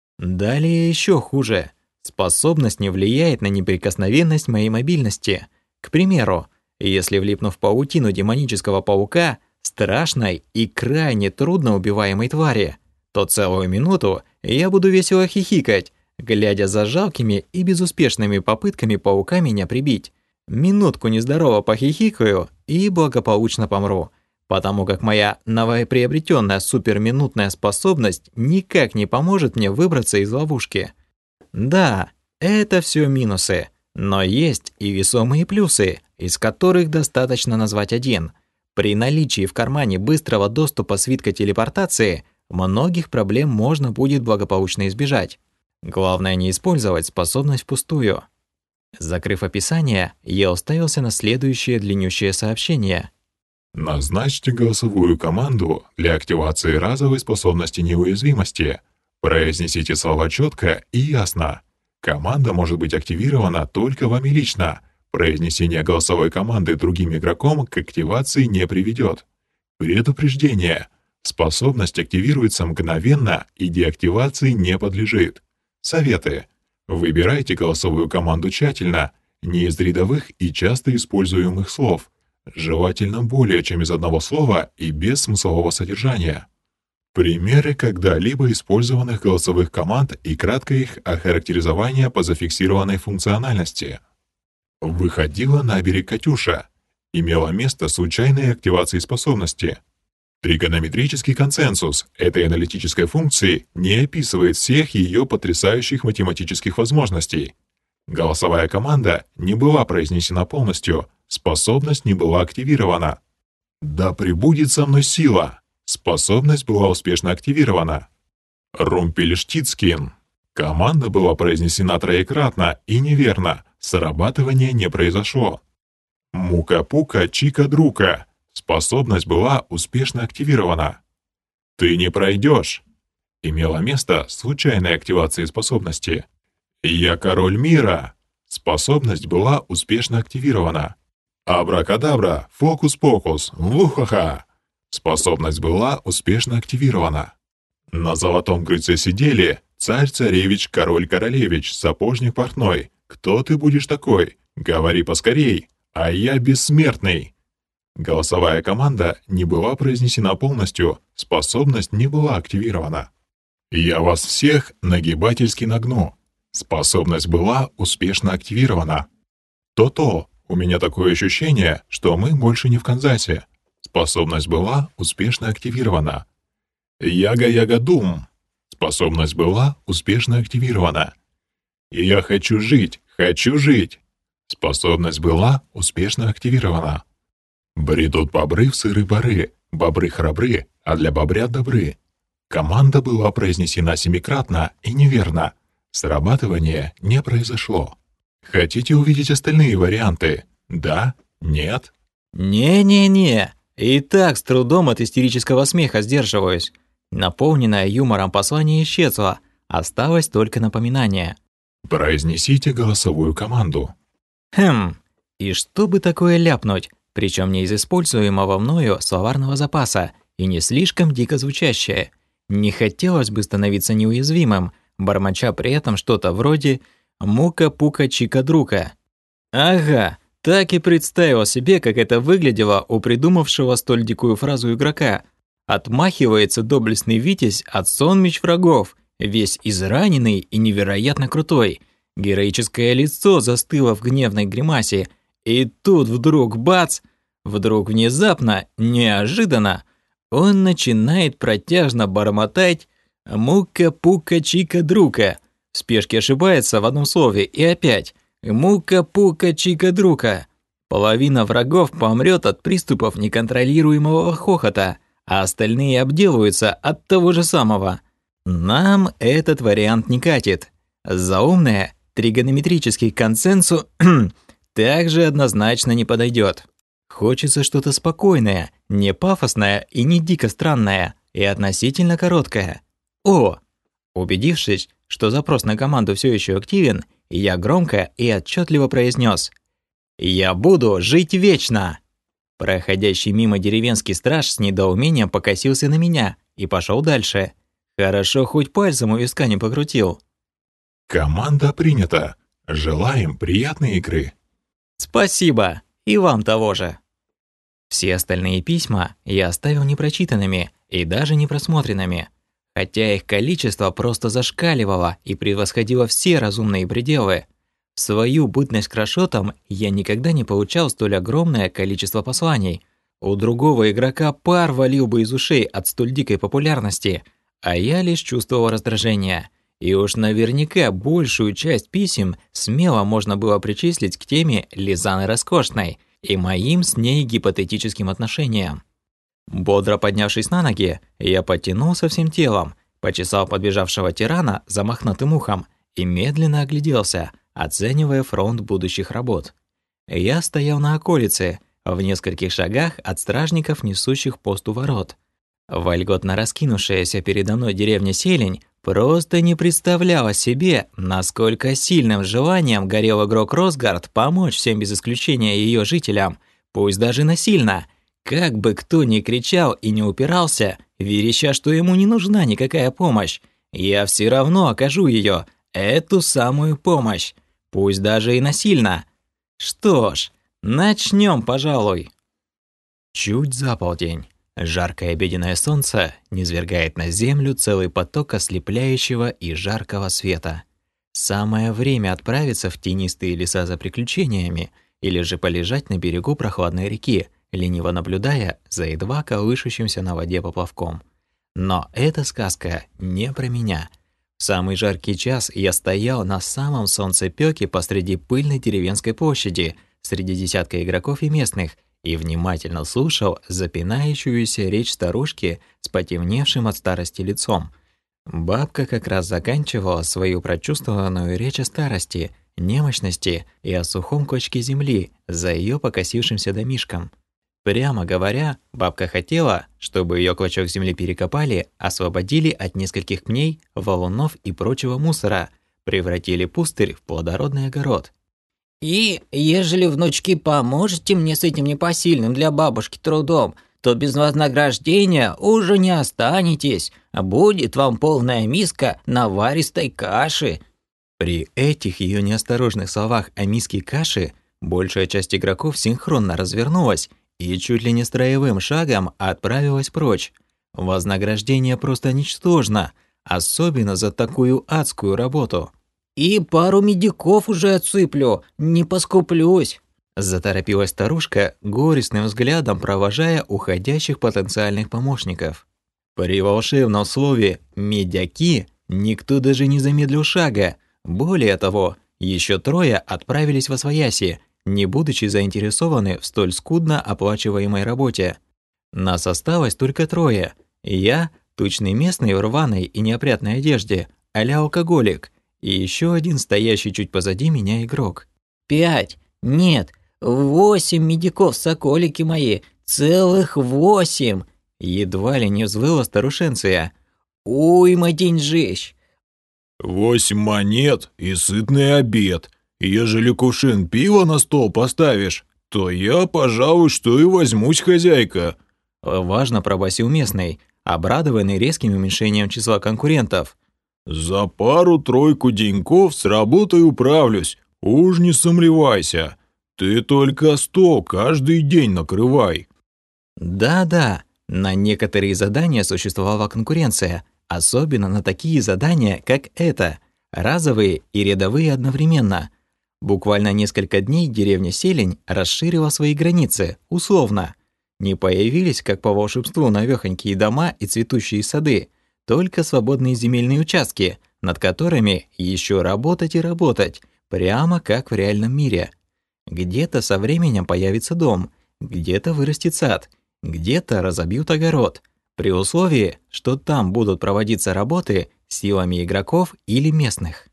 Speaker 1: Далее еще хуже. Способность не влияет на неприкосновенность моей мобильности. К примеру, если влипну в паутину демонического паука, страшной и крайне трудно убиваемой твари, то целую минуту я буду весело хихикать, глядя за жалкими и безуспешными попытками паука меня прибить. Минутку нездорово похихикаю и благополучно помру, потому как моя новоприобретенная суперминутная способность никак не поможет мне выбраться из ловушки. Да, это все минусы, но есть и весомые плюсы, из которых достаточно назвать один. При наличии в кармане быстрого доступа свитка телепортации многих проблем можно будет благополучно избежать. Главное не использовать способность впустую. Закрыв описание, я уставился на следующее длиннющее сообщение.
Speaker 2: Назначьте голосовую команду для активации разовой способности неуязвимости. Произнесите слова четко и ясно. Команда может быть активирована только вами лично. Произнесение голосовой команды другим игроком к активации не приведет. Предупреждение. Способность активируется мгновенно и деактивации не подлежит. Советы. Выбирайте голосовую команду тщательно, не из рядовых и часто используемых слов, желательно более чем из одного слова и без смыслового содержания. Примеры когда-либо использованных голосовых команд и краткое их охарактеризование по зафиксированной функциональности. Выходила на берег Катюша. Имела место случайная активация способности. Тригонометрический консенсус этой аналитической функции не описывает всех ее потрясающих математических возможностей. Голосовая команда не была произнесена полностью, способность не была активирована. «Да пребудет со мной сила!» Способность была успешно активирована. Румпельштицкин. Команда была произнесена троекратно и неверно, срабатывание не произошло. Мука-пука-чика-друка. Способность была успешно активирована. «Ты не пройдешь!» Имела место случайная активация способности. «Я король мира!» Способность была успешно активирована. «Абракадабра! Фокус-покус! Вухаха!» Способность была успешно активирована. На золотом крыльце сидели царь-царевич, король-королевич, сапожник-портной. «Кто ты будешь такой? Говори поскорей, а я бессмертный!» Голосовая команда не была произнесена полностью, способность не была активирована. «Я вас всех нагибательски нагну». Способность была успешно активирована. «То-то, у меня такое ощущение, что мы больше не в Канзасе». Способность была успешно активирована. «Яга-яга-дум». Способность была успешно активирована. «Я хочу жить, хочу жить». Способность была успешно активирована. Бредут бобры в сыры поры, бобры храбры, а для бобрят добры. Команда была произнесена семикратно и неверно. Срабатывание не произошло. Хотите увидеть остальные варианты? Да? Нет?
Speaker 1: Не-не-не. И так с трудом от истерического смеха сдерживаюсь. Наполненное юмором послание исчезло. Осталось только напоминание.
Speaker 2: Произнесите голосовую команду.
Speaker 1: Хм. И что бы такое ляпнуть? Причем не из используемого мною словарного запаса и не слишком дико звучащее. Не хотелось бы становиться неуязвимым, бормоча при этом что-то вроде «мука-пука-чика-друка». Ага, так и представил себе, как это выглядело у придумавшего столь дикую фразу игрока. Отмахивается доблестный Витязь от сонмищ врагов, весь израненный и невероятно крутой. Героическое лицо застыло в гневной гримасе, и тут вдруг бац, вдруг внезапно, неожиданно, он начинает протяжно бормотать «мука-пука-чика-друка». В спешке ошибается в одном слове и опять «мука-пука-чика-друка». Половина врагов помрет от приступов неконтролируемого хохота, а остальные обделаются от того же самого. Нам этот вариант не катит. Заумное тригонометрический консенсус также однозначно не подойдет. Хочется что-то спокойное, не пафосное и не дико странное, и относительно короткое. О! Убедившись, что запрос на команду все еще активен, я громко и отчетливо произнес: «Я буду жить вечно!» Проходящий мимо деревенский страж с недоумением покосился на меня и пошел дальше. Хорошо, хоть пальцем у виска не покрутил.
Speaker 2: Команда принята. Желаем приятной игры.
Speaker 1: Спасибо, и вам того же. Все остальные письма я оставил непрочитанными и даже не просмотренными, хотя их количество просто зашкаливало и превосходило все разумные пределы. В свою бытность крошотом я никогда не получал столь огромное количество посланий. У другого игрока пар валил бы из ушей от столь дикой популярности, а я лишь чувствовал раздражение. И уж наверняка большую часть писем смело можно было причислить к теме Лизаны Роскошной и моим с ней гипотетическим отношениям. Бодро поднявшись на ноги, я подтянулся всем телом, почесал подбежавшего тирана за мохнатым ухом и медленно огляделся, оценивая фронт будущих работ. Я стоял на околице, в нескольких шагах от стражников, несущих пост у ворот. Вольготно раскинувшаяся передо мной деревня Селень просто не представляла себе, насколько сильным желанием горел игрок Росгард помочь всем без исключения ее жителям, пусть даже насильно. Как бы кто ни кричал и не упирался, вереща, что ему не нужна никакая помощь, я все равно окажу ее, эту самую помощь, пусть даже и насильно. Что ж, начнем, пожалуй. Чуть за полдень. Жаркое обеденное солнце низвергает на землю целый поток ослепляющего и жаркого света. Самое время отправиться в тенистые леса за приключениями или же полежать на берегу прохладной реки, лениво наблюдая за едва колышущимся на воде поплавком. Но эта сказка не про меня. В самый жаркий час я стоял на самом солнцепёке посреди пыльной деревенской площади, среди десятка игроков и местных, и внимательно слушал запинающуюся речь старушки с потемневшим от старости лицом. Бабка как раз заканчивала свою прочувствованную речь о старости, немощности и о сухом клочке земли за ее покосившимся домишком. Прямо говоря, бабка хотела, чтобы ее клочок земли перекопали, освободили от нескольких пней, валунов и прочего мусора, превратили пустырь в плодородный огород.
Speaker 3: И, ежели, внучки, поможете мне с этим непосильным для бабушки трудом, то без вознаграждения уже не останетесь, а будет вам полная миска наваристой каши».
Speaker 1: При этих ее неосторожных словах о миске каши большая часть игроков синхронно развернулась и чуть ли не строевым шагом отправилась прочь. Вознаграждение просто ничтожно, особенно за такую адскую работу.
Speaker 3: «И пару медиков уже отсыплю, не поскуплюсь», –
Speaker 1: заторопилась старушка, горестным взглядом провожая уходящих потенциальных помощников. При волшебном слове «медяки» никто даже не замедлил шага. Более того, еще трое отправились восвояси, не будучи заинтересованы в столь скудно оплачиваемой работе. Нас осталось только трое. Я, тучный местный в рваной и неопрятной одежде, а-ля алкоголик, и еще один стоящий чуть позади меня игрок.
Speaker 3: «Пять, нет, восемь медиков, соколики мои, целых восемь!»
Speaker 1: Едва ли не взвыла старушенция.
Speaker 3: «Уйма деньжищ!»
Speaker 4: «Восемь монет и сытный обед. Ежели кувшин пива на стол поставишь, то я, пожалуй, что и возьмусь, хозяйка»,
Speaker 1: – важно пробасил местный, обрадованный резким уменьшением числа конкурентов.
Speaker 4: «За пару-тройку деньков с работой управлюсь, уж не сомневайся. Ты только стол каждый день накрывай».
Speaker 1: Да-да, на некоторые задания существовала конкуренция, особенно на такие задания, как это, разовые и рядовые одновременно. Буквально несколько дней деревня Селень расширила свои границы, условно. Не появились, как по волшебству, навёхонькие дома и цветущие сады, только свободные земельные участки, над которыми еще работать и работать, прямо как в реальном мире. Где-то со временем появится дом, где-то вырастет сад, где-то разобьют огород, при условии, что там будут проводиться работы силами игроков или местных.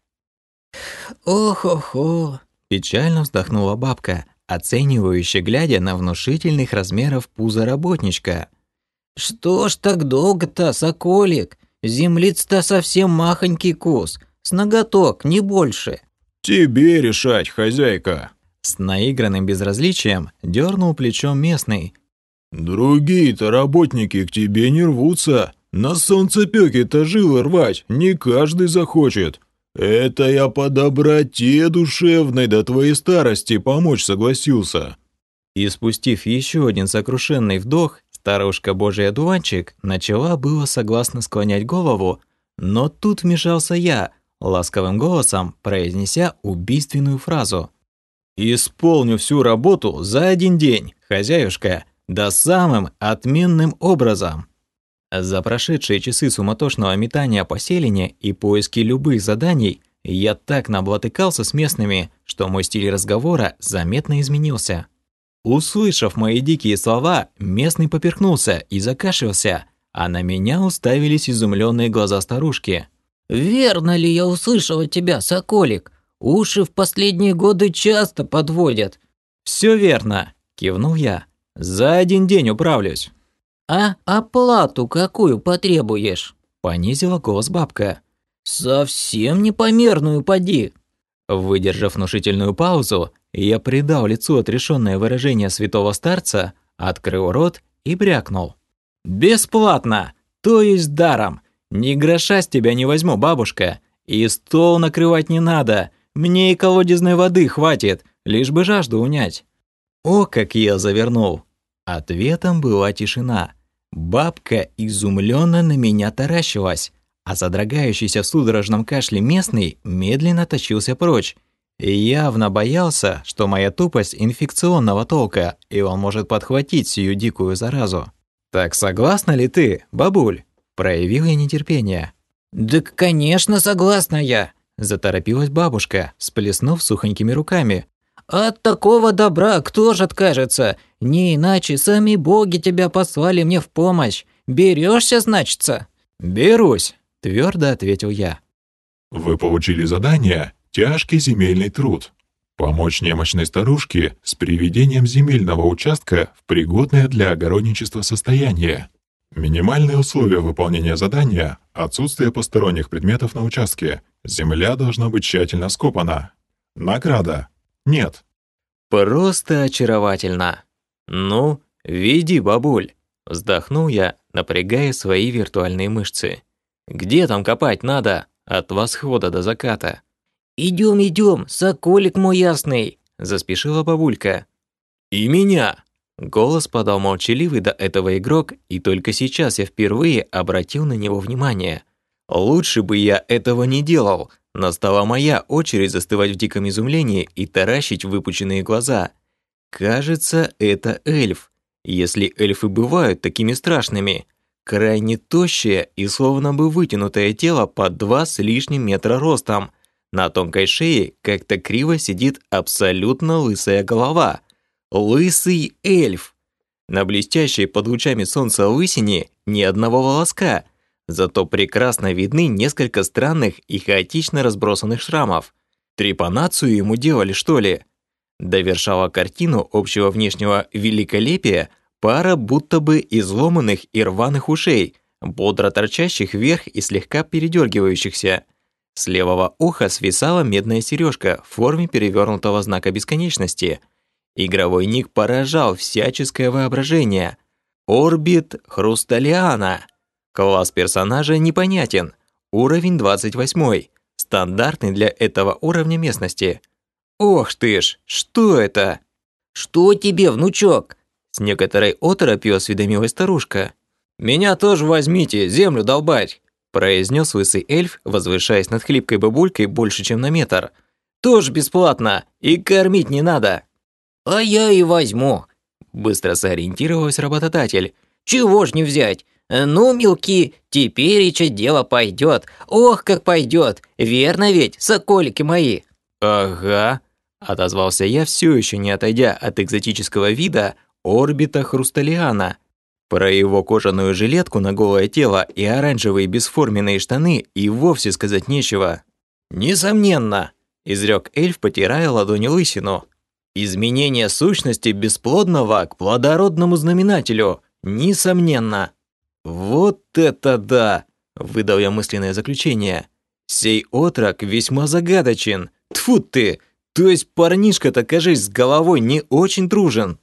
Speaker 3: «Ох-охо!»
Speaker 1: – печально вздохнула бабка, оценивающе глядя на внушительных размеров пузо работничка.
Speaker 3: «Что ж так долго-то, соколик? Землиц-то совсем махонький кус, с ноготок, не больше».
Speaker 4: «Тебе решать, хозяйка».
Speaker 1: С наигранным безразличием дернул плечом местный.
Speaker 4: «Другие-то работники к тебе не рвутся. На солнцепёке-то жилы рвать не каждый захочет. Это я по доброте душевной до твоей старости помочь согласился».
Speaker 1: И спустив еще один сокрушенный вдох, старушка Божий одуванчик начала было согласно склонять голову, но тут вмешался я, ласковым голосом произнеся убийственную фразу. «Исполню всю работу за один день, хозяюшка, да самым отменным образом». За прошедшие часы суматошного метания по селине и поиски любых заданий я так наблатыкался с местными, что мой стиль разговора заметно изменился. Услышав мои дикие слова, местный поперхнулся и закашлялся, а на меня уставились изумленные глаза старушки.
Speaker 3: «Верно ли я услышала тебя, соколик? Уши в последние годы часто подводят».
Speaker 1: «Все верно», – кивнул я. «За один день управлюсь».
Speaker 3: «А оплату какую потребуешь?»
Speaker 1: – понизила голос бабка.
Speaker 3: Совсем непомерную поди.
Speaker 1: Выдержав внушительную паузу, я придал лицу отрешенное выражение святого старца, открыл рот и брякнул. «Бесплатно! То есть даром! Ни гроша с тебя не возьму, бабушка! И стол накрывать не надо! Мне и колодезной воды хватит, лишь бы жажду унять!» О, как я завернул! Ответом была тишина. Бабка изумленно на меня таращилась, а содрогающийся в судорожном кашле местный медленно тащился прочь. И явно боялся, что моя тупость инфекционного толка, и он может подхватить сию дикую заразу. «Так согласна ли ты, бабуль?» Проявил я нетерпение.
Speaker 3: «Да, конечно, согласна я»,
Speaker 1: – заторопилась бабушка, сплеснув сухонькими руками.
Speaker 3: «От такого добра кто ж откажется? Не иначе сами боги тебя послали мне в помощь. Берешься, значится?»
Speaker 1: «Берусь», – твердо ответил я.
Speaker 2: Вы получили задание «Тяжкий земельный труд». Помочь немощной старушке с приведением земельного участка в пригодное для огородничества состояние. Минимальные условия выполнения задания – отсутствие посторонних предметов на участке. Земля должна быть тщательно скопана. Награда – нет.
Speaker 1: Просто очаровательно. Ну, веди, бабуль. Вздохнул я, напрягая свои виртуальные мышцы. Где там копать надо? От восхода до заката.
Speaker 3: «Идем, идем, соколик мой ясный!»
Speaker 1: – заспешила бабулька. «И меня!» – голос подал молчаливый до этого игрок, и только сейчас я впервые обратил на него внимание. Лучше бы я этого не делал. Настала моя очередь застывать в диком изумлении и таращить выпученные глаза. Кажется, это эльф. Если эльфы бывают такими страшными. Крайне тощее и словно бы вытянутое тело под два с лишним метра ростом. На тонкой шее как-то криво сидит абсолютно лысая голова. Лысый эльф. На блестящей под лучами солнца лысине ни одного волоска. Зато прекрасно видны несколько странных и хаотично разбросанных шрамов. Трепанацию ему делали, что ли? Довершала картину общего внешнего великолепия пара будто бы изломанных и рваных ушей, бодро торчащих вверх и слегка передергивающихся. С левого уха свисала медная сережка в форме перевернутого знака бесконечности. Игровой ник поражал всяческое воображение. Орбит Хрусталиана. Класс персонажа непонятен. Уровень двадцать восемь. Стандартный для этого уровня местности. Ох ты ж, что это?
Speaker 3: «Что тебе, внучок?»
Speaker 1: С некоторой оторопью осведомилась старушка. «Меня тоже возьмите, землю долбать!» произнес лысый эльф, возвышаясь над хлипкой бабулькой больше, чем на метр. «Тоже бесплатно, и кормить не надо!»
Speaker 3: «А я и возьму!»
Speaker 1: Быстро сориентировался работодатель.
Speaker 3: «Чего ж не взять? Ну, мелки, тепереча дело пойдет. Ох, как пойдет! Верно ведь, соколики мои?»
Speaker 1: «Ага», – отозвался я, все еще не отойдя от экзотического вида орбита Хрусталиана. Про его кожаную жилетку на голое тело и оранжевые бесформенные штаны и вовсе сказать нечего. «Несомненно», – изрек эльф, потирая ладони лысину. «Изменение сущности бесплодного к плодородному знаменателю. Несомненно». «Вот это да!» – выдал я мысленное заключение. «Сей отрок весьма загадочен. Тьфу ты! То есть парнишка-то, кажись, с головой не очень дружен».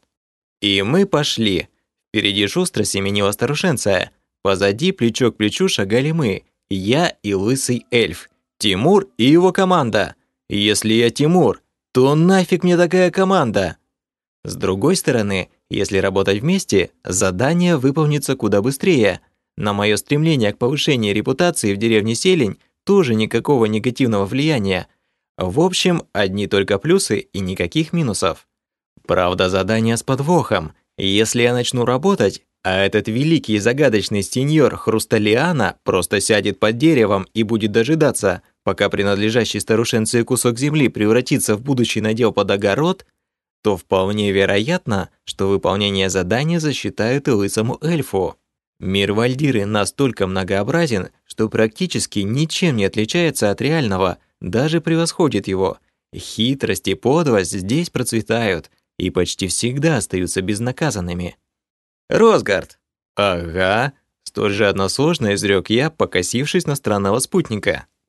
Speaker 1: И мы пошли. Впереди шустро семенила старушенция. Позади плечо к плечу шагали мы, я и лысый эльф, Тимур и его команда. Если я Тимур, то нафиг мне такая команда? С другой стороны, если работать вместе, задание выполнится куда быстрее. На мое стремление к повышению репутации в деревне Селень тоже никакого негативного влияния. В общем, одни только плюсы и никаких минусов. Правда, задание с подвохом. Если я начну работать, а этот великий и загадочный сеньор Хрусталиана просто сядет под деревом и будет дожидаться, пока принадлежащий старушенции кусок земли превратится в будущий надел под огород, то вполне вероятно, что выполнение задания засчитают и лысому эльфу. Мир Вальдиры настолько многообразен, что практически ничем не отличается от реального, даже превосходит его. Хитрость и подлость здесь процветают и почти всегда остаются безнаказанными. «Росгард!» «Ага», столь же односложно изрек я, покосившись на странного спутника.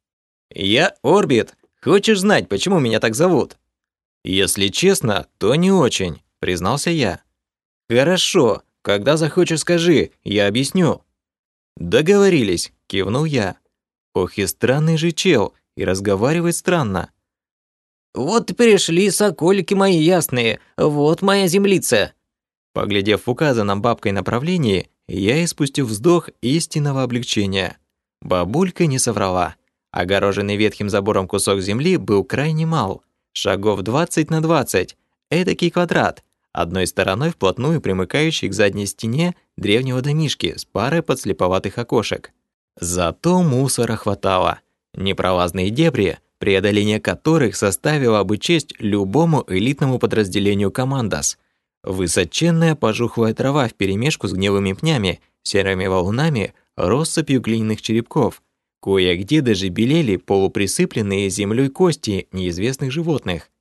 Speaker 1: «Я Орбит. Хочешь знать, почему меня так зовут?» «Если честно, то не очень», — признался я. «Хорошо, когда захочешь, скажи, я объясню». «Договорились», — кивнул я. «Ох и странный же чел, и разговаривает странно».
Speaker 3: «Вот и пришли соколики мои ясные, вот моя землица».
Speaker 1: Поглядев в указанном бабкой направлении, я испустил вздох истинного облегчения. Бабулька не соврала. Огороженный ветхим забором кусок земли был крайне мал, шагов двадцать на двадцать, эдакий квадрат, одной стороной вплотную примыкающий к задней стене древнего домишки с парой подслеповатых окошек. Зато мусора хватало. Непролазные дебри, преодоление которых составило бы честь любому элитному подразделению «Командос». Высоченная пожухлая трава вперемешку с гнилыми пнями, серыми валунами, россыпью глиняных черепков. Кое-где даже белели полуприсыпленные землей кости неизвестных животных.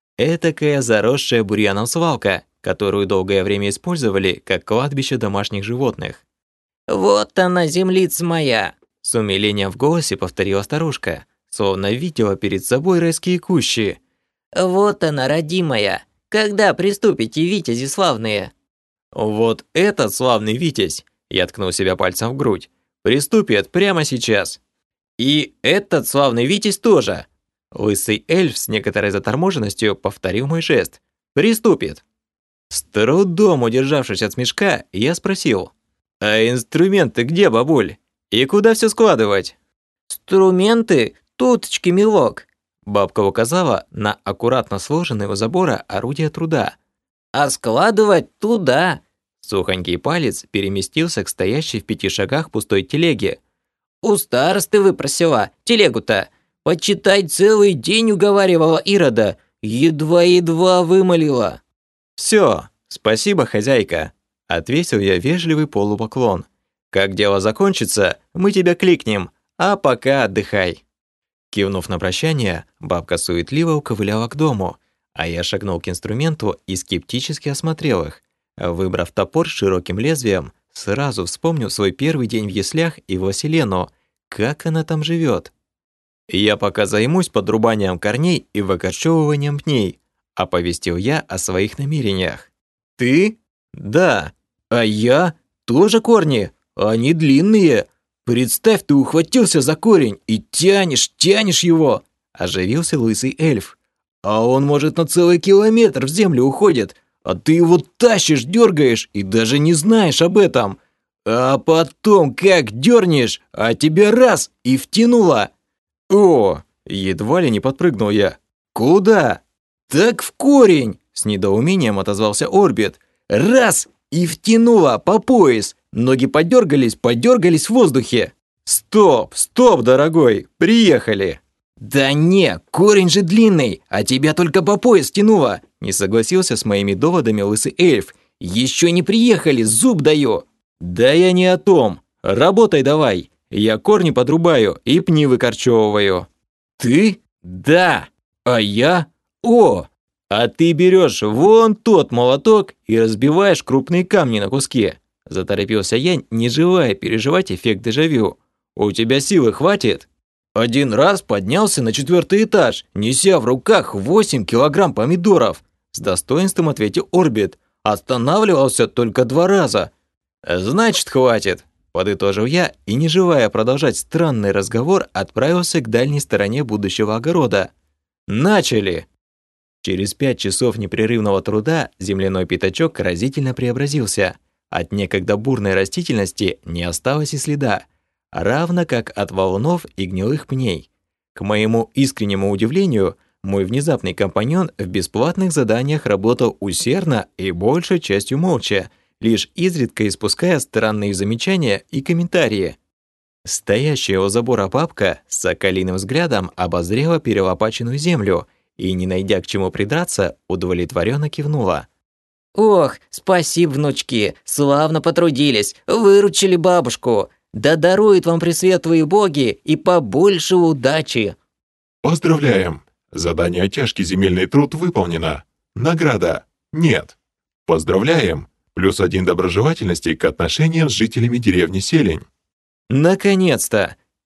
Speaker 1: Этакая заросшая бурьяном свалка, которую долгое время использовали как кладбище домашних животных.
Speaker 3: «Вот она, землица моя!»
Speaker 1: С умилением в голосе повторила старушка, словно видела перед собой райские кущи.
Speaker 3: «Вот она, родимая! Когда приступите, витязи славные?»
Speaker 1: «Вот этот славный витязь!» Я ткнул себя пальцем в грудь. «Приступит прямо сейчас!» «И этот славный витязь тоже!» Лысый эльф с некоторой заторможенностью повторил мой жест. «Приступит!» С трудом удержавшись от смешка, я спросил. «А инструменты где, бабуль? И куда все складывать?»
Speaker 3: «Инструменты? Туточки, милок!»
Speaker 1: Бабка указала на аккуратно сложенные у забора орудия труда.
Speaker 3: «А складывать туда!»
Speaker 1: Сухонький палец переместился к стоящей в пяти шагах пустой телеге.
Speaker 3: «У старосты выпросила телегу-то. Почитай, целый день уговаривала Ирода. Едва-едва вымолила».
Speaker 1: «Все, спасибо, хозяйка», — ответил я вежливый полупоклон. «Как дело закончится, мы тебя кликнем, а пока отдыхай». Кивнув на прощание, бабка суетливо уковыляла к дому, а я шагнул к инструменту и скептически осмотрел их. Выбрав топор с широким лезвием, сразу вспомнил свой первый день в яслях и Василену, как она там живет. «Я пока займусь подрубанием корней и выкорчевыванием пней», оповестил я о своих намерениях. «Ты?» «Да». «А я? Тоже корни? Они длинные. Представь, ты ухватился за корень и тянешь, тянешь его!» Оживился лысый эльф. «А он, может, на целый километр в землю уходит, а ты его тащишь, дергаешь и даже не знаешь об этом. А потом как дернешь, а тебя раз и втянуло!» «О!» Едва ли не подпрыгнул я. «Куда?» «Так в корень!» С недоумением отозвался Орбит. «Раз! И втянуло по пояс! Ноги подергались, подергались в воздухе!» «Стоп, стоп, дорогой! Приехали!» «Да не, корень же длинный, а тебя только по пояс тянуло!» Не согласился с моими доводами лысый эльф. «Еще не приехали, зуб даю!» «Да я не о том! Работай давай! Я корни подрубаю и пни выкорчевываю!» «Ты? Да! А я? О! А ты берешь вон тот молоток и разбиваешь крупные камни на куски!» Заторопился я, не желая переживать эффект дежавю. «У тебя силы хватит?» Один раз поднялся на четвертый этаж, неся в руках восемь килограмм помидоров. С достоинством ответил Орбит. Останавливался только два раза. «Значит, хватит», – подытожил я и, не желая продолжать странный разговор, отправился к дальней стороне будущего огорода. «Начали!» Через пять часов непрерывного труда земляной пятачок разительно преобразился. От некогда бурной растительности не осталось и следа, равно как от валунов и гнилых пней. К моему искреннему удивлению, мой внезапный компаньон в бесплатных заданиях работал усердно и большей частью молча, лишь изредка испуская странные замечания и комментарии. Стоящая у забора бабка с соколиным взглядом обозрела перелопаченную землю и, не найдя к чему придраться, удовлетворенно кивнула.
Speaker 3: «Ох, спасибо, внучки, славно потрудились, выручили бабушку. Да даруют вам пресветлые боги и побольше удачи!»
Speaker 2: Поздравляем! Задание «Тяжкий земельный труд» выполнено. Награда нет. Поздравляем! Плюс один доброжелательности к отношениям с жителями деревни Селень.
Speaker 1: Наконец-то!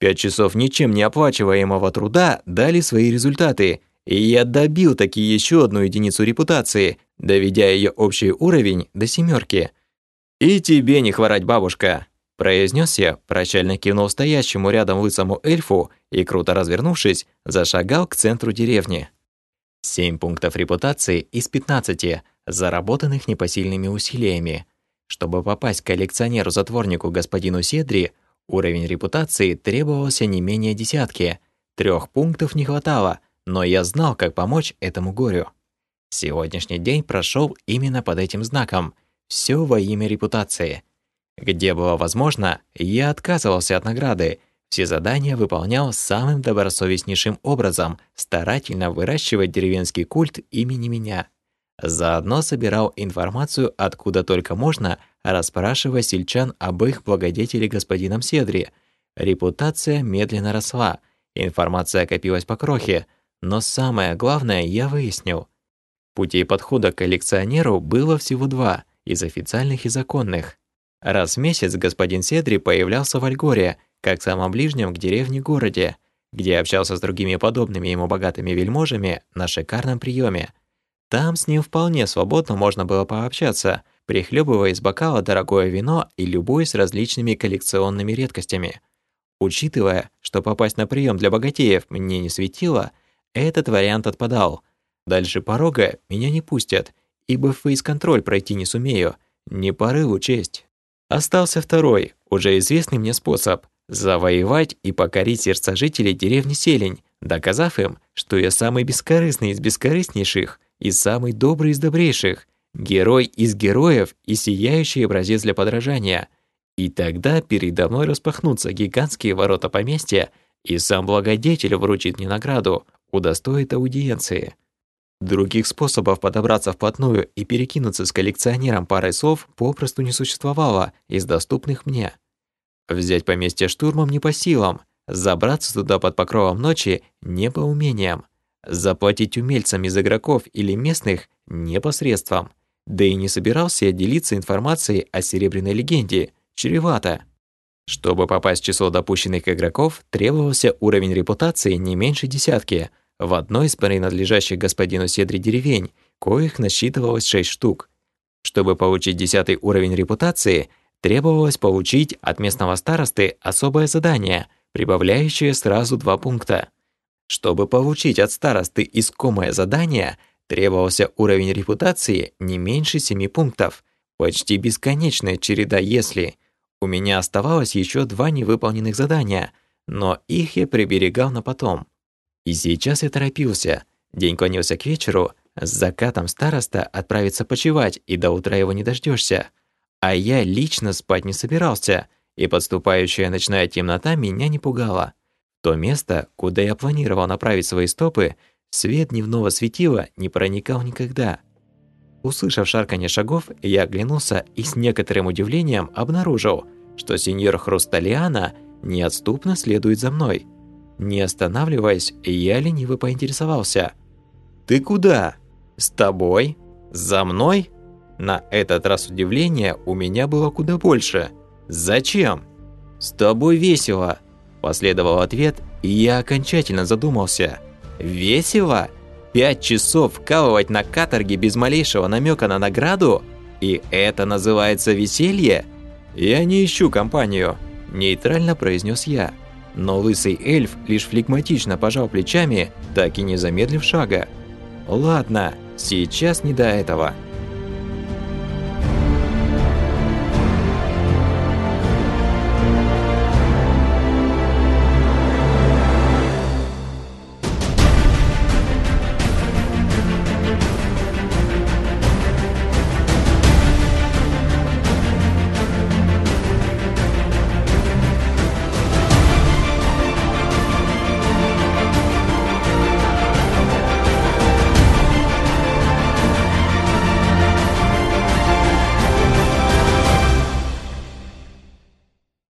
Speaker 1: Пять часов ничем не оплачиваемого труда дали свои результаты, и я добил таки еще одну единицу репутации, доведя ее общий уровень до семерки. «И тебе не хворать, бабушка!» – произнес я, прощально кивнул стоящему рядом лысому эльфу и, круто развернувшись, зашагал к центру деревни. Семь пунктов репутации из пятнадцати, заработанных непосильными усилиями. Чтобы попасть к коллекционеру-затворнику господину Седри, уровень репутации требовался не менее десятки. Трех пунктов не хватало, но я знал, как помочь этому горю. Сегодняшний день прошел именно под этим знаком. Все во имя репутации. Где было возможно, я отказывался от награды. Все задания выполнял самым добросовестнейшим образом, старательно выращивая деревенский культ имени меня. Заодно собирал информацию откуда только можно, расспрашивая сельчан об их благодетеле господином Седри. Репутация медленно росла, информация копилась по крохе, но самое главное я выяснил. Путей подхода к коллекционеру было всего два, из официальных и законных. Раз в месяц господин Седри появлялся в Альгоре, как самом ближнем к деревне городе, где общался с другими подобными ему богатыми вельможами на шикарном приеме. Там с ним вполне свободно можно было пообщаться, прихлебывая из бокала дорогое вино и любуясь различными коллекционными редкостями. Учитывая, что попасть на прием для богатеев мне не светило, этот вариант отпадал. Дальше порога меня не пустят, ибо фейс-контроль пройти не сумею, не порыву честь. Остался второй, уже известный мне способ – завоевать и покорить сердца жителей деревни Селень, доказав им, что я самый бескорыстный из бескорыстнейших и самый добрый из добрейших, герой из героев и сияющий образец для подражания. И тогда передо мной распахнутся гигантские ворота поместья, и сам благодетель вручит мне награду, удостоит аудиенции. Других способов подобраться вплотную и перекинуться с коллекционером парой слов попросту не существовало из доступных мне. Взять поместье штурмом не по силам, забраться туда под покровом ночи не по умениям, заплатить умельцам из игроков или местных не посредством, да и не собирался я делиться информацией о Серебряной легенде, чревато. Чтобы попасть в число допущенных игроков, требовался уровень репутации не меньше десятки, в одной из принадлежащих господину Седри деревень, коих насчитывалось шесть штук. Чтобы получить десятый уровень репутации, требовалось получить от местного старосты особое задание, прибавляющее сразу два пункта. Чтобы получить от старосты искомое задание, требовался уровень репутации не меньше семи пунктов. Почти бесконечная череда «если». У меня оставалось еще два невыполненных задания, но их я приберегал на потом. И сейчас я торопился. День клонился к вечеру, с закатом староста отправится почевать, и до утра его не дождешься. А я лично спать не собирался, и подступающая ночная темнота меня не пугала. То место, куда я планировал направить свои стопы, свет дневного светила не проникал никогда. Услышав шарканье шагов, я оглянулся и с некоторым удивлением обнаружил, что сеньор Хрусталиана неотступно следует за мной. Не останавливаясь, я лениво поинтересовался: «Ты куда? С тобой? За мной?» На этот раз удивление у меня было куда больше. «Зачем?» «С тобой весело», – последовал ответ, и я окончательно задумался. «Весело? Пять часов вкалывать на каторге без малейшего намека на награду? И это называется веселье?» «Я не ищу компанию», – нейтрально произнес я. Но лысый эльф лишь флегматично пожал плечами, так и не замедлив шага. «Ладно, сейчас не до этого».